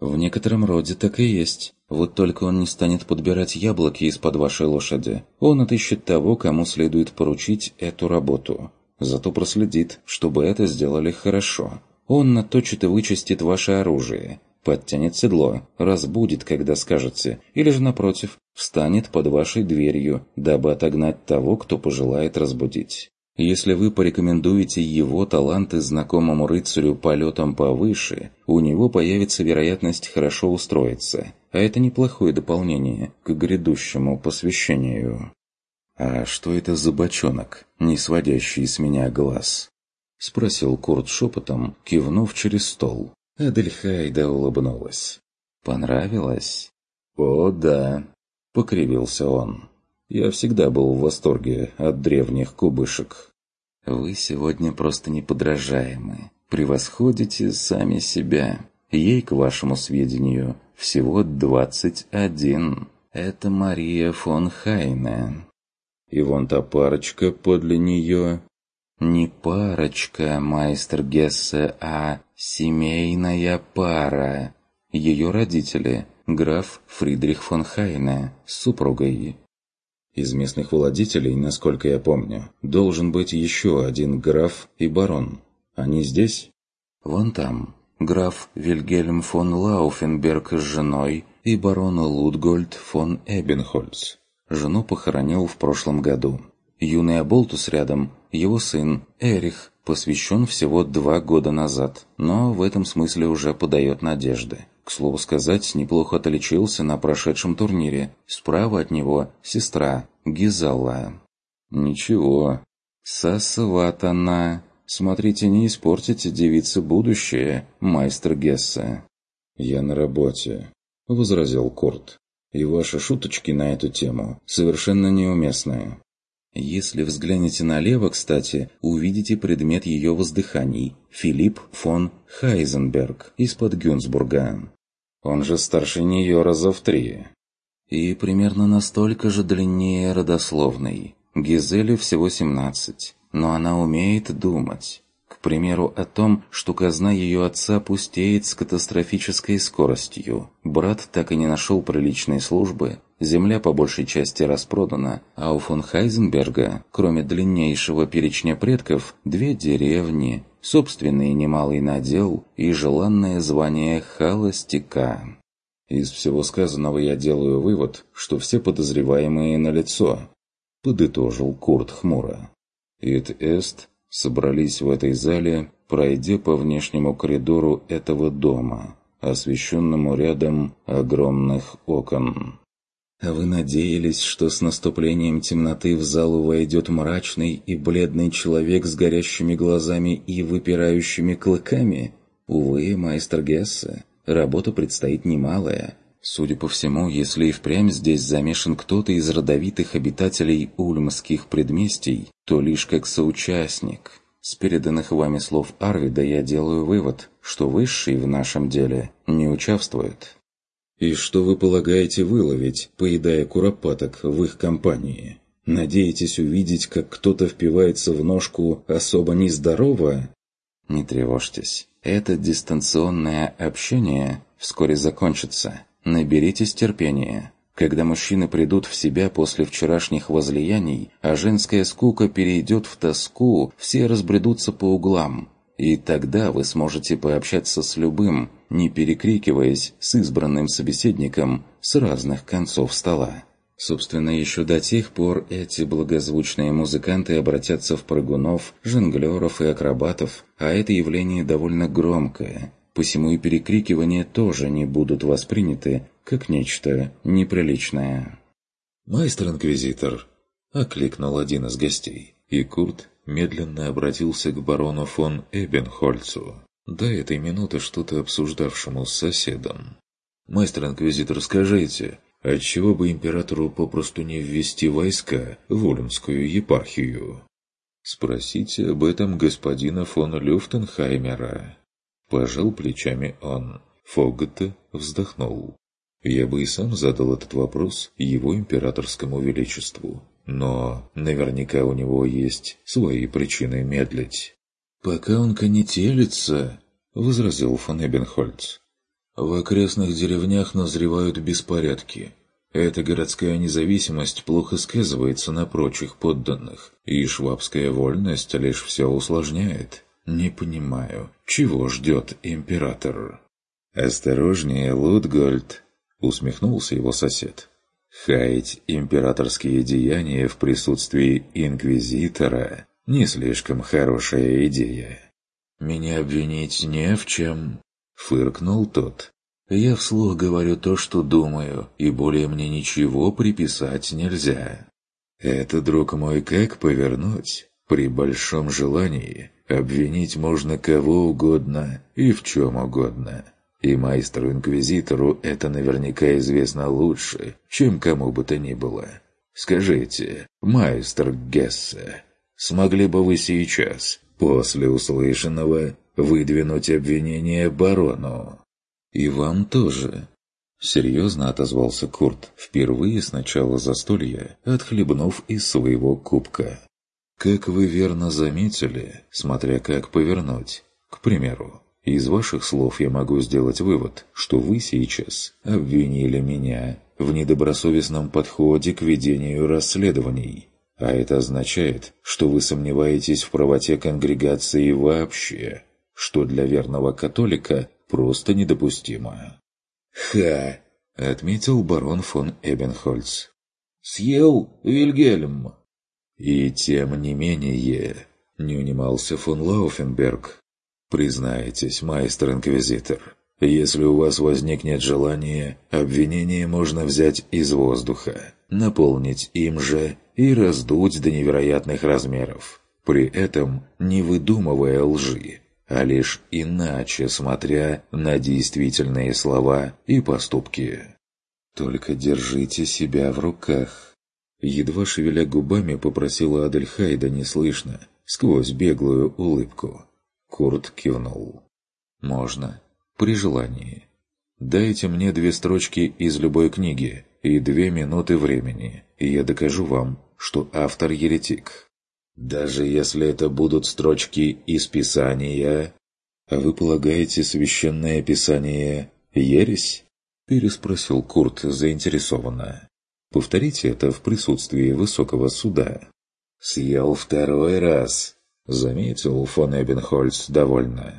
«В некотором роде так и есть. Вот только он не станет подбирать яблоки из-под вашей лошади. Он отыщет того, кому следует поручить эту работу. Зато проследит, чтобы это сделали хорошо. Он наточит и вычистит ваше оружие, подтянет седло, разбудит, когда скажете, или же, напротив, встанет под вашей дверью, дабы отогнать того, кто пожелает разбудить. Если вы порекомендуете его таланты знакомому рыцарю полетом повыше, у него появится вероятность хорошо устроиться, а это неплохое дополнение к грядущему посвящению». «А что это за бочонок, не сводящий с меня глаз?» — спросил Курт шепотом, кивнув через стол. Адельхайда улыбнулась. «Понравилось?» «О, да», — покривился он. «Я всегда был в восторге от древних кубышек». «Вы сегодня просто неподражаемы. Превосходите сами себя. Ей, к вашему сведению, всего двадцать один. Это Мария фон Хайне». «И вон та парочка подле нее...» «Не парочка, майстер Гессе, а семейная пара. Ее родители, граф Фридрих фон Хайне с супругой». «Из местных владетелей, насколько я помню, должен быть еще один граф и барон. Они здесь?» «Вон там. Граф Вильгельм фон Лауфенберг с женой и барон Лутгольд фон Эбенхольц. Жену похоронил в прошлом году. Юный Аболтус рядом, его сын Эрих, посвящен всего два года назад, но в этом смысле уже подает надежды. К слову сказать, неплохо отличился на прошедшем турнире. Справа от него сестра Гизалла». «Ничего. Сосватана. Смотрите, не испортите девице будущее, майстер Гессе». «Я на работе», — возразил Курт. «И ваши шуточки на эту тему совершенно неуместные». «Если взглянете налево, кстати, увидите предмет ее воздыханий – Филипп фон Хайзенберг из-под Гюнсбурга. Он же старше нее раза в три. И примерно настолько же длиннее родословной. Гизеле всего семнадцать, но она умеет думать. К примеру, о том, что казна ее отца пустеет с катастрофической скоростью. Брат так и не нашел приличной службы, земля по большей части распродана, а у фон Хайзенберга, кроме длиннейшего перечня предков, две деревни, собственный немалый надел и желанное звание холостяка. Из всего сказанного я делаю вывод, что все подозреваемые налицо, подытожил Курт хмуро. Ит эст собрались в этой зале, пройдя по внешнему коридору этого дома, освещенному рядом огромных окон. «А вы надеялись, что с наступлением темноты в залу войдет мрачный и бледный человек с горящими глазами и выпирающими клыками? Увы, майстер Гессе, работа предстоит немалая. Судя по всему, если и впрямь здесь замешан кто-то из родовитых обитателей ульмских предместий, то лишь как соучастник. С переданных вами слов Арвида я делаю вывод, что высший в нашем деле не участвует». «И что вы полагаете выловить, поедая куропаток в их компании? Надеетесь увидеть, как кто-то впивается в ножку особо нездорово?» «Не тревожьтесь. Это дистанционное общение вскоре закончится. Наберитесь терпения. Когда мужчины придут в себя после вчерашних возлияний, а женская скука перейдет в тоску, все разбредутся по углам. И тогда вы сможете пообщаться с любым, не перекрикиваясь с избранным собеседником с разных концов стола. Собственно, еще до тех пор эти благозвучные музыканты обратятся в прыгунов, жонглеров и акробатов, а это явление довольно громкое, посему и перекрикивания тоже не будут восприняты как нечто неприличное. «Майстер-инквизитор!» — окликнул один из гостей, и Курт медленно обратился к барону фон Эбенхольцу, до этой минуты что-то обсуждавшему с соседом. «Майстер-инквизитор, скажите, отчего бы императору попросту не ввести войска в Ульмскую епархию?» «Спросите об этом господина фон Люфтенхаймера». Пожал плечами он. Фогт вздохнул. «Я бы и сам задал этот вопрос его императорскому величеству. Но наверняка у него есть свои причины медлить». «Пока он конетелится», — возразил фон Эбенхольц. В окрестных деревнях назревают беспорядки. Эта городская независимость плохо сказывается на прочих подданных, и швабская вольность лишь все усложняет. Не понимаю, чего ждет император?» «Осторожнее, Лутгольд!» — усмехнулся его сосед. «Хаять императорские деяния в присутствии инквизитора — не слишком хорошая идея». «Меня обвинить не в чем», — фыркнул тот. «Я вслух говорю то, что думаю, и более мне ничего приписать нельзя». «Это, друг мой, как повернуть? При большом желании обвинить можно кого угодно и в чем угодно. И майстру-инквизитору это наверняка известно лучше, чем кому бы то ни было. Скажите, майстер Гессе, смогли бы вы сейчас, после услышанного, выдвинуть обвинение барону?» «И вам тоже», — серьезно отозвался Курт, впервые с начала застолья, отхлебнув из своего кубка. «Как вы верно заметили, смотря как повернуть. К примеру, из ваших слов я могу сделать вывод, что вы сейчас обвинили меня в недобросовестном подходе к ведению расследований. А это означает, что вы сомневаетесь в правоте конгрегации вообще, что для верного католика просто недопустимо». «Ха!» — отметил барон фон Эбенхольц. «Съел, Вильгельм!» «И тем не менее...» — не унимался фон Лауфенберг. «Признайтесь, майстер-инквизитор, если у вас возникнет желание, обвинение можно взять из воздуха, наполнить им же и раздуть до невероятных размеров, при этом не выдумывая лжи, а лишь иначе смотря на действительные слова и поступки. Только держите себя в руках». Едва шевеля губами, попросила Адельхайда неслышно, сквозь беглую улыбку. Курт кивнул. «Можно, при желании. Дайте мне две строчки из любой книги и две минуты времени, и я докажу вам, что автор еретик. Даже если это будут строчки из Писания...» «А вы полагаете, священное Писание — ересь?» — переспросил Курт заинтересованно. «Повторите это в присутствии высокого суда». «Съел второй раз», — заметил фон Эбенхольц довольно.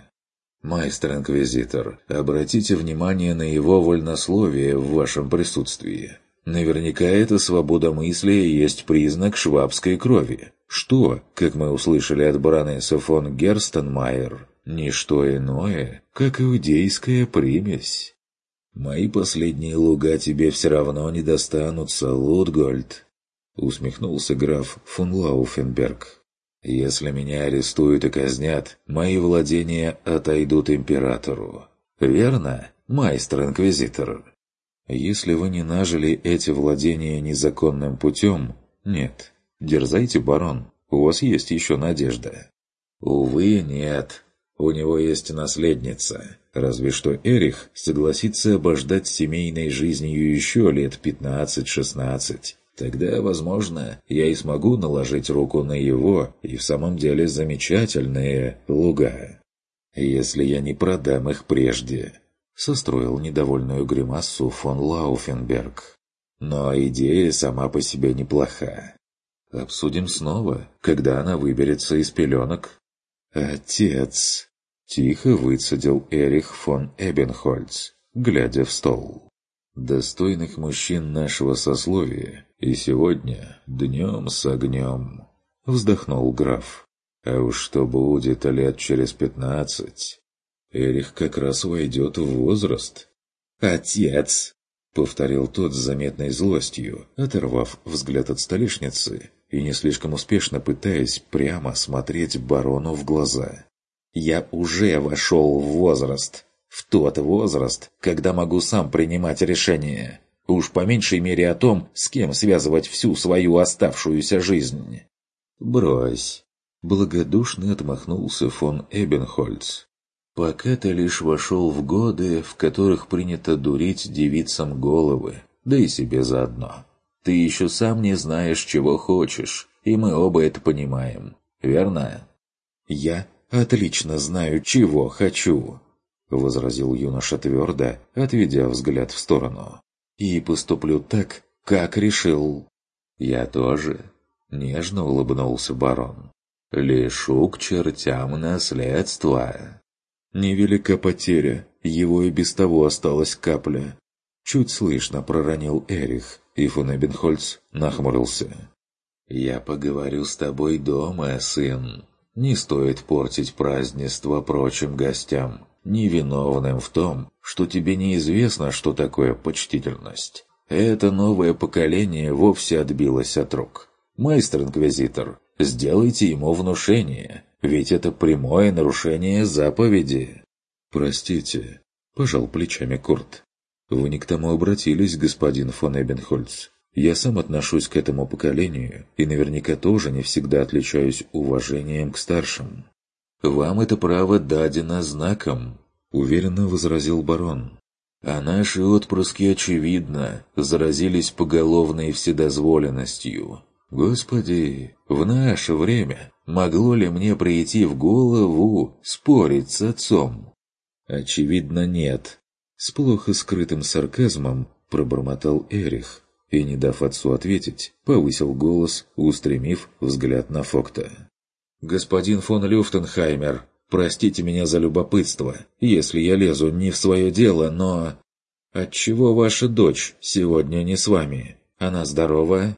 «Майстер-инквизитор, обратите внимание на его вольнословие в вашем присутствии. Наверняка эта свобода мысли есть признак швабской крови, что, как мы услышали от баронессы фон Герстенмайер, не что иное, как иудейская примесь». «Мои последние луга тебе все равно не достанутся, Лутгольд», — усмехнулся граф фон Лауфенберг. «Если меня арестуют и казнят, мои владения отойдут императору. Верно, майстер-инквизитор?» «Если вы не нажили эти владения незаконным путем, нет. Дерзайте, барон, у вас есть еще надежда». «Увы, нет. У него есть наследница. Разве что Эрих согласится обождать семейной жизнью еще лет пятнадцать-шестнадцать. Тогда, возможно, я и смогу наложить руку на его и в самом деле замечательные луга. Если я не продам их прежде», — состроил недовольную гримассу фон Лауфенберг. «Но идея сама по себе неплоха. Обсудим снова, когда она выберется из пеленок». «Отец!» — тихо выцедил Эрих фон Эбенхольц, глядя в стол. «Достойных мужчин нашего сословия и сегодня днем с огнем», — вздохнул граф. «А уж что будет лет через пятнадцать? Эрих как раз войдет в возраст». «Отец!» — повторил тот с заметной злостью, оторвав взгляд от столешницы и не слишком успешно пытаясь прямо смотреть барону в глаза. «Я уже вошел в возраст. В тот возраст, когда могу сам принимать решения. Уж по меньшей мере о том, с кем связывать всю свою оставшуюся жизнь». «Брось!» — благодушно отмахнулся фон Эбенхольц. «Пока ты лишь вошел в годы, в которых принято дурить девицам головы, да и себе заодно. Ты еще сам не знаешь, чего хочешь, и мы оба это понимаем. Верно?» «Я отлично знаю, чего хочу», — возразил юноша твердо, отведя взгляд в сторону. «И поступлю так, как решил». «Я тоже», — нежно улыбнулся барон. «Лишу к чертям наследства». «Невелика потеря, его и без того осталась капля». Чуть слышно проронил Эрих, и фон Эбенхольц нахмурился. «Я поговорю с тобой дома, сын. Не стоит портить празднество прочим гостям, невиновным в том, что тебе неизвестно, что такое почтительность. Это новое поколение вовсе отбилось от рук. Майстер-инквизитор, сделайте ему внушение, ведь это прямое нарушение заповеди». «Простите», — пожал плечами Курт. «Вы не к тому обратились, господин фон Эбенхольц. Я сам отношусь к этому поколению и наверняка тоже не всегда отличаюсь уважением к старшим». «Вам это право дадено знаком», — уверенно возразил барон. «А наши отпрыски, очевидно, заразились поголовной вседозволенностью. Господи, в наше время могло ли мне прийти в голову спорить с отцом?» «Очевидно, нет», — с плохо скрытым сарказмом пробормотал Эрих и, не дав отцу ответить, повысил голос, устремив взгляд на Фогта. «Господин фон Люфтенхаймер, простите меня за любопытство, если я лезу не в свое дело, но... Отчего ваша дочь сегодня не с вами? Она здорова?»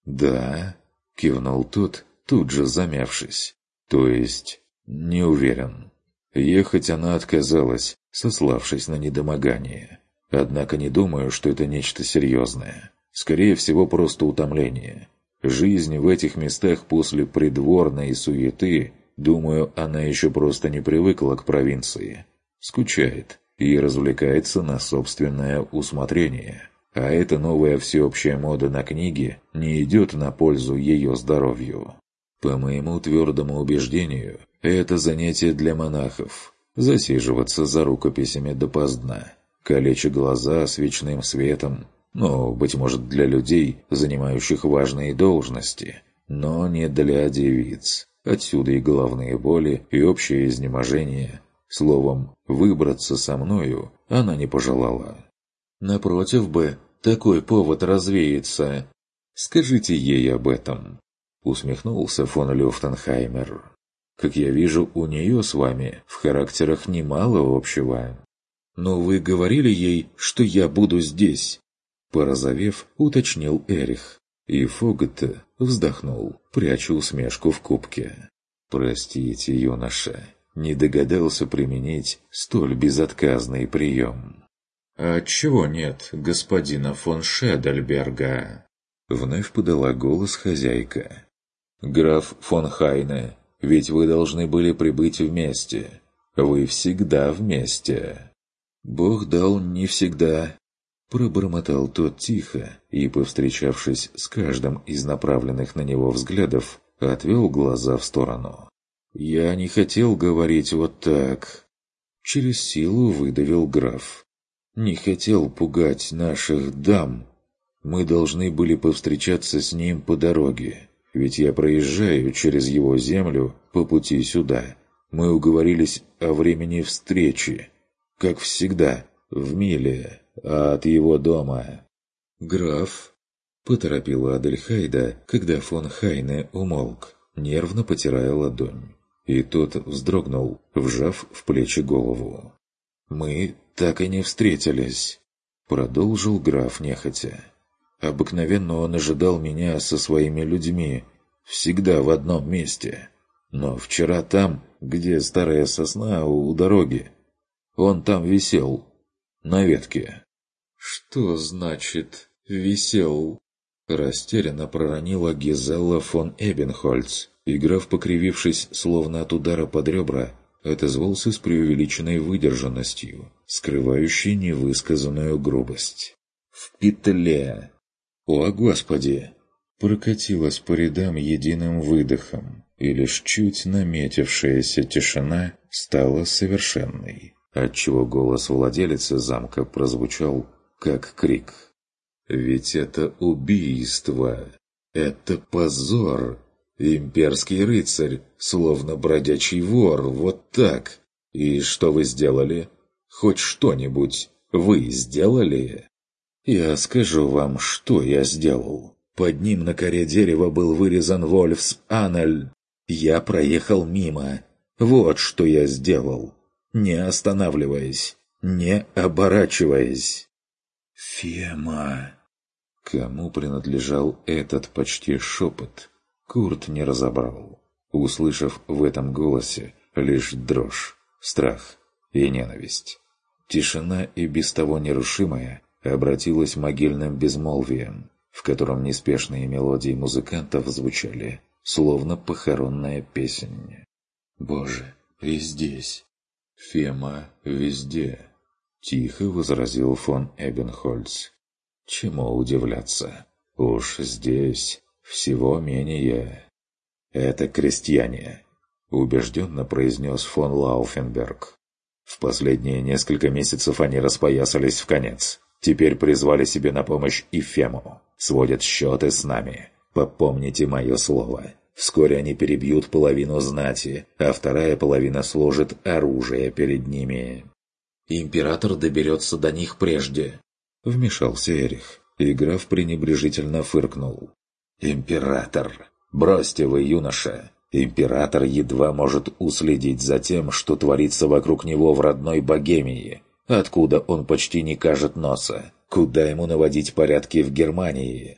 «Да», — кивнул тот, тут же замявшись. «То есть, не уверен». Ехать она отказалась, сославшись на недомогание. Однако не думаю, что это нечто серьезное. Скорее всего, просто утомление. Жизнь в этих местах после придворной суеты, думаю, она еще просто не привыкла к провинции. Скучает и развлекается на собственное усмотрение. А эта новая всеобщая мода на книги не идет на пользу ее здоровью. По моему твердому убеждению, это занятие для монахов. Засиживаться за рукописями допоздна, калеча глаза свечным светом, ну, быть может, для людей, занимающих важные должности, но не для девиц. Отсюда и головные боли, и общее изнеможение. Словом, выбраться со мною она не пожелала. Напротив бы, такой повод развеется. Скажите ей об этом. Усмехнулся фон Люфтенхаймер. Как я вижу, у нее с вами в характерах немало общего. Но вы говорили ей, что я буду здесь? Порозовев, уточнил Эрих. И Фогт вздохнул, пряча усмешку в кубке. Простите, юноша, не догадался применить столь безотказный прием. «А отчего нет господина фон Шедельберга?» Вновь подала голос хозяйка. «Граф фон Хайне, ведь вы должны были прибыть вместе. Вы всегда вместе». «Бог дал не всегда», — пробормотал тот тихо и, повстречавшись с каждым из направленных на него взглядов, отвел глаза в сторону. «Я не хотел говорить вот так», — через силу выдавил граф. «Не хотел пугать наших дам. Мы должны были повстречаться с ним по дороге, ведь я проезжаю через его землю по пути сюда. Мы уговорились о времени встречи, как всегда, в миле от его дома». «Граф», — поторопила Адельхайда, когда фон Хайне умолк, нервно потирая ладонь. И тот вздрогнул, вжав в плечи голову. «Мы так и не встретились», — продолжил граф нехотя. «Обыкновенно он ожидал меня со своими людьми, всегда в одном месте. Но вчера там, где старая сосна у дороги, он там висел, на ветке». «Что значит «висел»?» — растерянно проронила Гизелла фон Эбенхольц, и граф, покривившись, словно от удара под ребра, отозвался с преувеличенной выдержанностью, скрывающей невысказанную грубость. «В петле!» «О, Господи!» Прокатилась по рядам единым выдохом, и лишь чуть наметившаяся тишина стала совершенной, отчего голос владелицы замка прозвучал, как крик. «Ведь это убийство! Это позор! Имперский рыцарь, словно бродячий вор, вот так! И что вы сделали? Хоть что-нибудь вы сделали? Я скажу вам, что я сделал. Под ним на коре дерева был вырезан Вольфс Аннель. Я проехал мимо. Вот что я сделал. Не останавливаясь, не оборачиваясь. Фема. Кому принадлежал этот почти шепот, Курт не разобрал, услышав в этом голосе лишь дрожь, страх и ненависть. Тишина, и без того нерушимая, обратилась могильным безмолвием, в котором неспешные мелодии музыкантов звучали, словно похоронная песня. «Боже, и здесь!» «Фема везде!» — тихо возразил фон Эбенхольц. «Чему удивляться? Уж здесь всего менее...» «Это крестьяне», — убежденно произнес фон Лауфенберг. «В последние несколько месяцев они распоясались в конец. Теперь призвали себе на помощь и Фему. Сводят счеты с нами. Попомните мое слово. Вскоре они перебьют половину знати, а вторая половина сложит оружие перед ними. Император доберется до них прежде», — вмешался Эрих, и граф пренебрежительно фыркнул. «Император! Бросьте вы, юноша! Император едва может уследить за тем, что творится вокруг него в родной Богемии, откуда он почти не кажет носа. Куда ему наводить порядки в Германии?»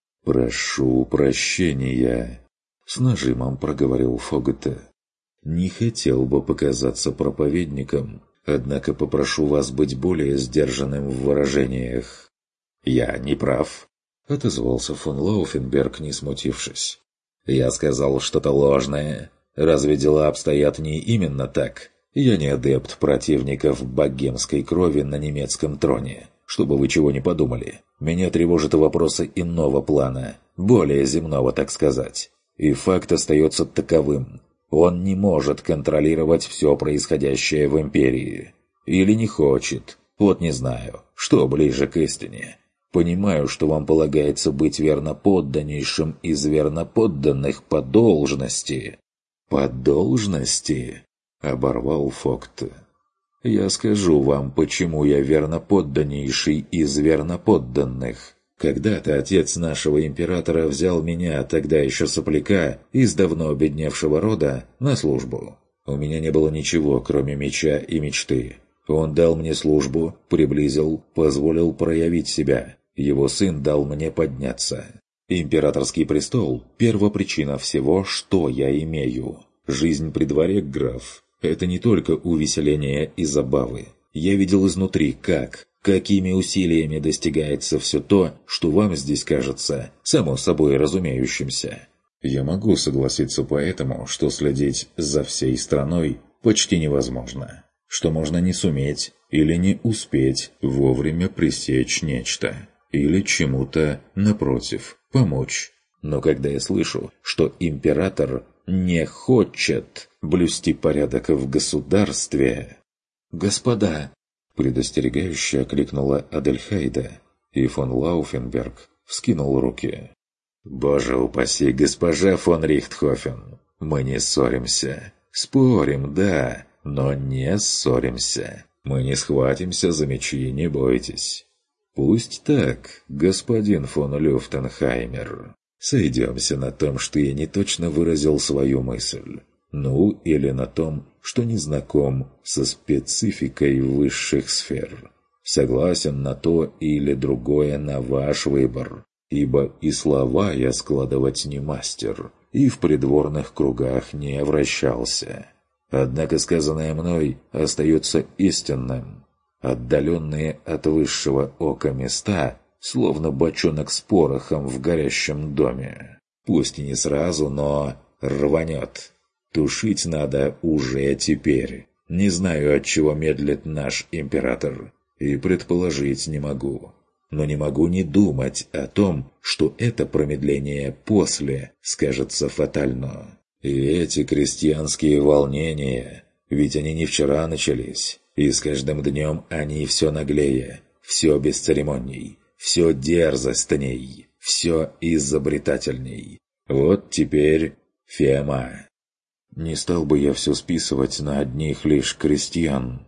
«Прошу прощения», — с нажимом проговорил Фогете. «Не хотел бы показаться проповедником, однако попрошу вас быть более сдержанным в выражениях». «Я не прав», — отозвался фон Лауфенберг, не смутившись. «Я сказал что-то ложное. Разве дела обстоят не именно так? Я не адепт противников богемской крови на немецком троне, чтобы вы чего не подумали. Меня тревожат вопросы иного плана, более земного, так сказать. И факт остается таковым. Он не может контролировать все происходящее в империи. Или не хочет. Вот не знаю, что ближе к истине. Понимаю, что вам полагается быть верноподданнейшим из верноподданных по должности». «По должности?» — оборвал Фогт. «Я скажу вам, почему я верноподданнейший из верноподданных. Когда-то отец нашего императора взял меня, тогда еще сопляка, из давно обедневшего рода, на службу. У меня не было ничего, кроме меча и мечты. Он дал мне службу, приблизил, позволил проявить себя. Его сын дал мне подняться. Императорский престол – первопричина всего, что я имею. Жизнь при дворе, граф, это не только увеселение и забавы. Я видел изнутри, как, какими усилиями достигается все то, что вам здесь кажется само собой разумеющимся. Я могу согласиться поэтому, что следить за всей страной почти невозможно. Что можно не суметь или не успеть вовремя пресечь нечто. Или чему-то, напротив, помочь. Но когда я слышу, что император не хочет блюсти порядок в государстве... «Господа!» — предостерегающе окликнула Адельхайда, и фон Лауфенберг вскинул руки. «Боже упаси, госпожа фон Рихтхофен! Мы не ссоримся. Спорим, да, но не ссоримся. Мы не схватимся за мечи, не бойтесь. Пусть так, господин фон Люфтенхаймер. Сойдемся на том, что я не точно выразил свою мысль. Ну, или на том, что не знаком со спецификой высших сфер. Согласен на то или другое на ваш выбор, ибо и слова я складывать не мастер, и в придворных кругах не вращался. Однако сказанное мной остается истинным. Отдаленные от высшего ока места, словно бочонок с порохом в горящем доме. Пусть и не сразу, но рванет. Тушить надо уже теперь. Не знаю, от чего медлит наш император, и предположить не могу. Но не могу не думать о том, что это промедление после скажется фатально. И эти крестьянские волнения, ведь они не вчера начались. И с каждым днем они все наглее, все бесцеремонней, все дерзостней, все изобретательней. Вот теперь Фема. Не стал бы я все списывать на одних лишь крестьян.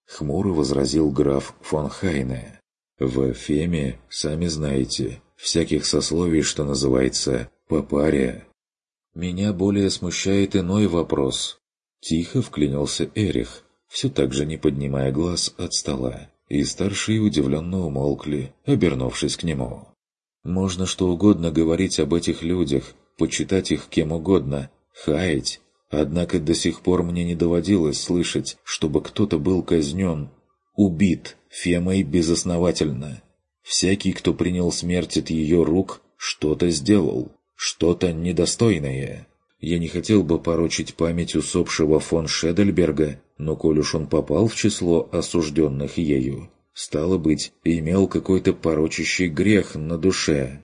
— хмуро возразил граф фон Хайне. «В Феме, сами знаете, всяких сословий, что называется, по паре». «Меня более смущает иной вопрос». Тихо вклинился Эрих, все так же не поднимая глаз от стола, и старшие удивленно умолкли, обернувшись к нему. «Можно что угодно говорить об этих людях, почитать их кем угодно, хаять, однако до сих пор мне не доводилось слышать, чтобы кто-то был казнен, убит Фемой безосновательно. Всякий, кто принял смерть от ее рук, что-то сделал, что-то недостойное. Я не хотел бы порочить память усопшего фон Шедельберга, но коль уж он попал в число осужденных ею, стало быть, имел какой-то порочащий грех на душе».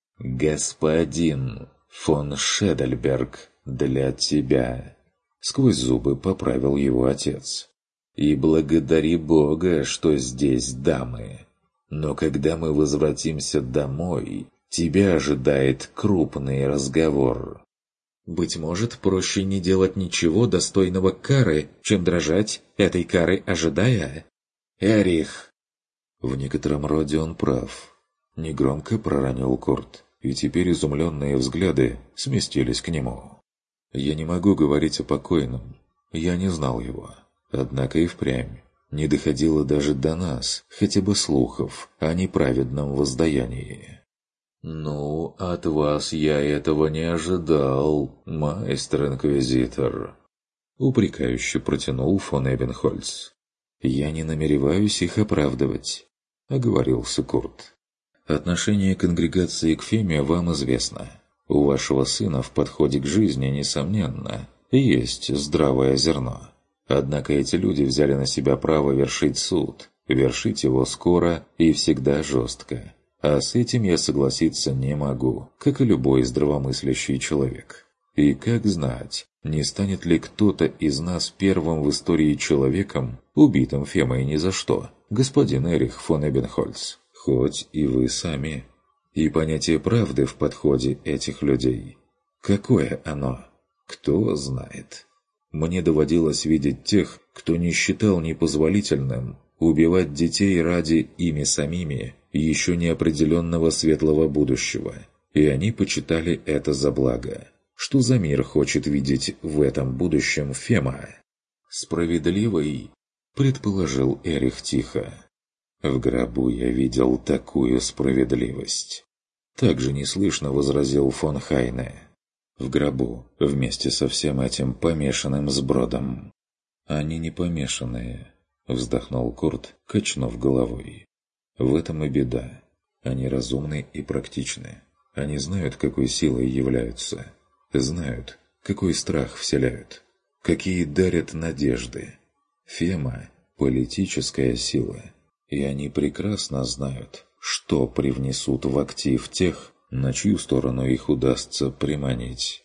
«Господин фон Шедельберг, для тебя», — сквозь зубы поправил его отец. «И благодари Бога, что здесь дамы. Но когда мы возвратимся домой, тебя ожидает крупный разговор». «Быть может, проще не делать ничего достойного кары, чем дрожать этой кары ожидая? Эрих!» В некотором роде он прав. Негромко проронил Курт, и теперь изумленные взгляды сместились к нему. «Я не могу говорить о покойном. Я не знал его. Однако и впрямь не доходило даже до нас хотя бы слухов о неправедном воздаянии». «Ну, от вас я этого не ожидал, майстер-инквизитор», — упрекающе протянул фон Эбенхольц. «Я не намереваюсь их оправдывать», — оговорился Курт. «Отношение конгрегации к Феме вам известно. У вашего сына в подходе к жизни, несомненно, есть здравое зерно. Однако эти люди взяли на себя право вершить суд, вершить его скоро и всегда жестко. А с этим я согласиться не могу, как и любой здравомыслящий человек. И как знать, не станет ли кто-то из нас первым в истории человеком, убитым Фемой ни за что, господин Эрих фон Эбенхольц, хоть и вы сами. И понятие правды в подходе этих людей. Какое оно? Кто знает. Мне доводилось видеть тех, кто не считал непозволительным убивать детей ради ими самими еще неопределенного светлого будущего, и они почитали это за благо. Что за мир хочет видеть в этом будущем Фема? «Справедливый», — предположил Эрих тихо. «В гробу я видел такую справедливость». Также неслышно возразил фон Хайне. «В гробу, вместе со всем этим помешанным сбродом». «Они не помешанные», — вздохнул Курт, качнув головой. «В этом и беда. Они разумны и практичны. Они знают, какой силой являются. Знают, какой страх вселяют. Какие дарят надежды. Фема – политическая сила. И они прекрасно знают, что привнесут в актив тех, на чью сторону их удастся приманить».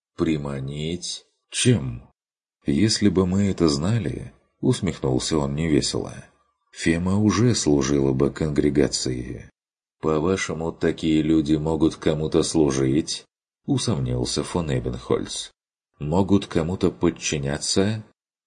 «Приманить? Чем?» «Если бы мы это знали», — усмехнулся он невесело, — «Фема уже служила бы конгрегации». «По-вашему, такие люди могут кому-то служить?» — усомнился фон Эбенхольц. «Могут кому-то подчиняться?»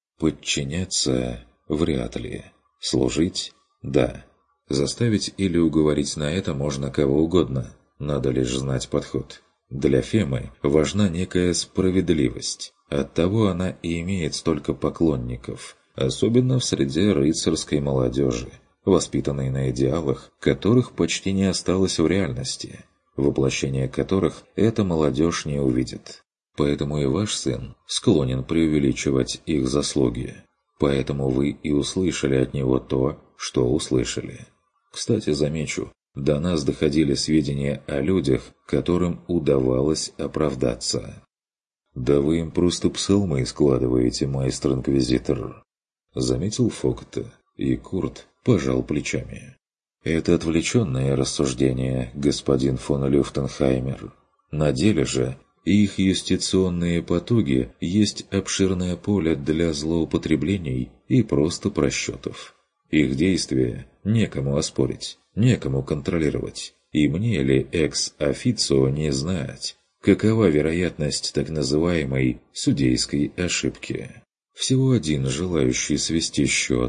«Подчиняться вряд ли. Служить — да. Заставить или уговорить на это можно кого угодно. Надо лишь знать подход. Для Фемы важна некая справедливость. Оттого она и имеет столько поклонников, особенно в среде рыцарской молодежи, воспитанной на идеалах, которых почти не осталось в реальности, воплощение которых эта молодежь не увидит. Поэтому и ваш сын склонен преувеличивать их заслуги. Поэтому вы и услышали от него то, что услышали. Кстати, замечу, до нас доходили сведения о людях, которым удавалось оправдаться. «Да вы им просто псалмы складываете, майстер-инквизитор», — заметил Фогт, и Курт пожал плечами. «Это отвлеченное рассуждение, господин фон Люфтенхаймер. На деле же их юстиционные потуги есть обширное поле для злоупотреблений и просто просчетов. Их действия некому оспорить, некому контролировать, и мне ли экс-официо не знать, какова вероятность так называемой судейской ошибки. Всего один желающий свести счеты,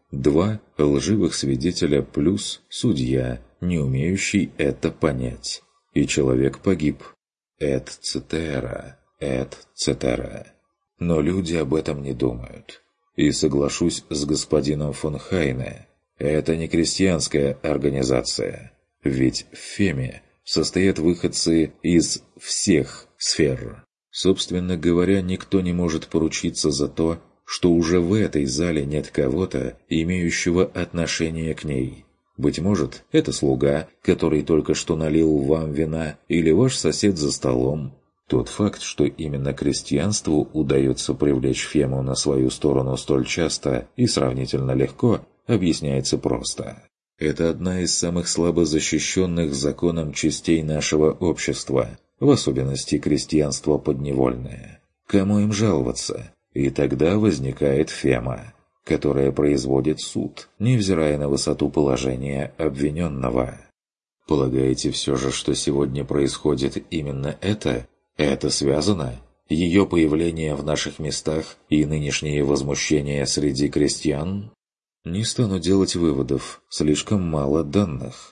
Два лживых свидетеля плюс судья, не умеющий это понять. И человек погиб. Эт цетера, эт цетера. Но люди об этом не думают. И соглашусь с господином фон Хайне, это не крестьянская организация. Ведь в Феме состоят выходцы из всех сфер. Собственно говоря, никто не может поручиться за то, что уже в этой зале нет кого-то, имеющего отношение к ней. Быть может, это слуга, который только что налил вам вина, или ваш сосед за столом. Тот факт, что именно крестьянству удается привлечь Фему на свою сторону столь часто и сравнительно легко, объясняется просто. Это одна из самых слабо защищенных законом частей нашего общества, в особенности крестьянство подневольное. Кому им жаловаться? И тогда возникает Фема, которая производит суд, невзирая на высоту положения обвиненного. Полагаете все же, что сегодня происходит именно это? Это связано? Ее появление в наших местах и нынешнее возмущение среди крестьян? Не стану делать выводов, слишком мало данных.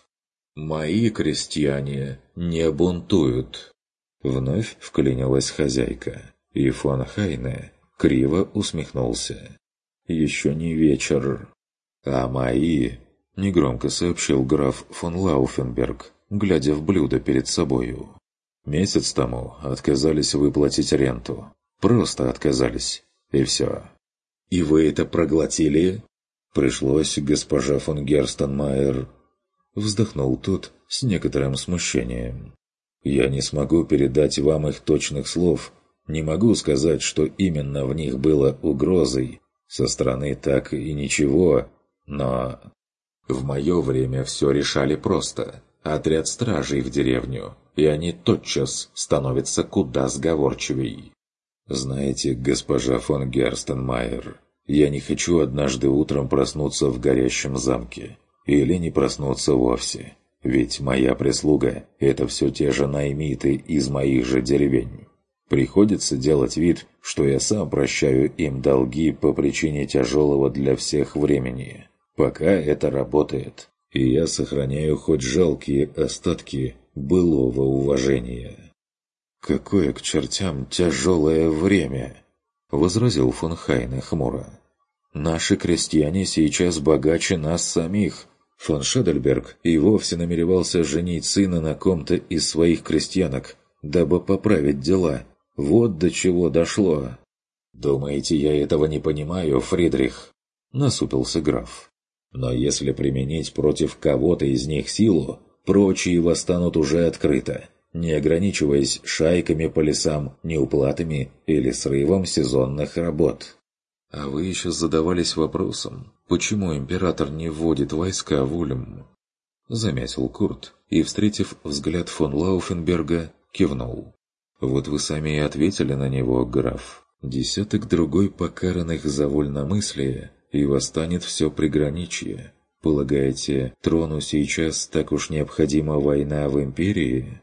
Мои крестьяне не бунтуют. Вновь вклинилась хозяйка, и фон Хайне криво усмехнулся. «Еще не вечер. А мои...» — негромко сообщил граф фон Лауфенберг, глядя в блюдо перед собою. «Месяц тому отказались выплатить ренту. Просто отказались. И все». «И вы это проглотили?» «Пришлось, госпожа фон Герстенмайер...» Вздохнул тот с некоторым смущением. «Я не смогу передать вам их точных слов, не могу сказать, что именно в них было угрозой. Со стороны так и ничего, но... В мое время все решали просто. Отряд стражей в деревню, и они тотчас становятся куда сговорчивей. Знаете, госпожа фон Герстенмайер, я не хочу однажды утром проснуться в горящем замке. Или не проснуться вовсе. Ведь моя прислуга – это все те же наймиты из моих же деревень. Приходится делать вид, что я сам прощаю им долги по причине тяжелого для всех времени. Пока это работает, и я сохраняю хоть жалкие остатки былого уважения. «Какое к чертям тяжелое время!» — возразил фон Хайне хмуро. «Наши крестьяне сейчас богаче нас самих». Фон Шедельберг и вовсе намеревался женить сына на ком-то из своих крестьянок, дабы поправить дела. Вот до чего дошло. «Думаете, я этого не понимаю, Фридрих?» — насупился граф. «Но если применить против кого-то из них силу, прочие восстанут уже открыто, не ограничиваясь шайками по лесам, неуплатами или срывом сезонных работ». «А вы еще задавались вопросом, почему император не вводит войска в Ульм?» — заметил Курт, и, встретив взгляд фон Лауфенберга, кивнул. «Вот вы сами и ответили на него, граф. Десяток-другой покаранных за вольномыслие, и восстанет все приграничье. Полагаете, трону сейчас так уж необходима война в империи?»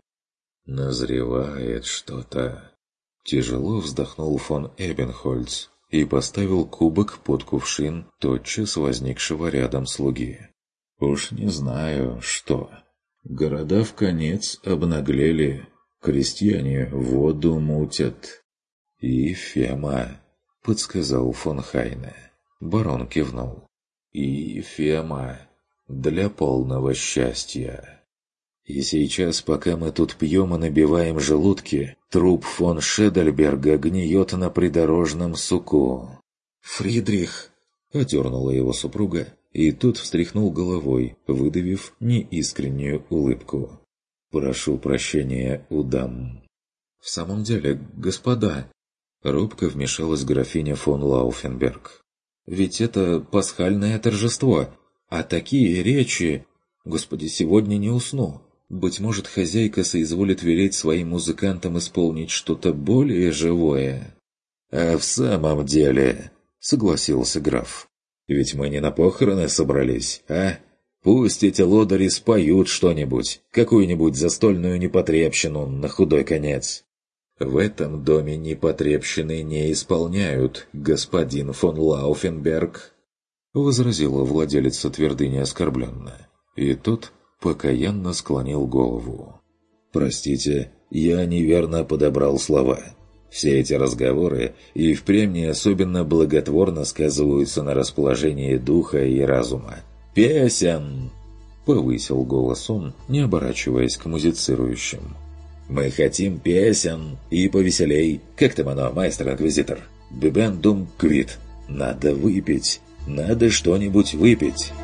«Назревает что-то». Тяжело вздохнул фон Эбенхольц и поставил кубок под кувшин тотчас возникшего рядом слуги. «Уж не знаю, что. Города вконец обнаглели, крестьяне воду мутят». «И Фема», — подсказал фон Хайне. Барон кивнул. «И Фема. Для полного счастья». И сейчас, пока мы тут пьем и набиваем желудки, труп фон Шедельберга гниет на придорожном суку. «Фридрих!» — одернула его супруга, и тут встряхнул головой, выдавив неискреннюю улыбку. «Прошу прощения у дам». «В самом деле, господа...» — робко вмешалась графиня фон Лауфенберг. «Ведь это пасхальное торжество, а такие речи... Господи, сегодня не усну. Быть может, хозяйка соизволит велеть своим музыкантам исполнить что-то более живое». «А в самом деле...» — согласился граф. «Ведь мы не на похороны собрались, а? Пусть эти лодыри споют что-нибудь, какую-нибудь застольную непотребщину на худой конец». «В этом доме непотребщины не исполняют, господин фон Лауфенберг». возразила владелица твердыни оскорбленно, и тот покаянно склонил голову. «Простите, я неверно подобрал слова. Все эти разговоры и впрямь не особенно благотворно сказываются на расположении духа и разума. Песен!» — повысил голос он, не оборачиваясь к музицирующим. «Мы хотим песен и повеселей. Как там оно, майстер-инквизитор? Бибендум квит. Надо выпить. Надо что-нибудь выпить».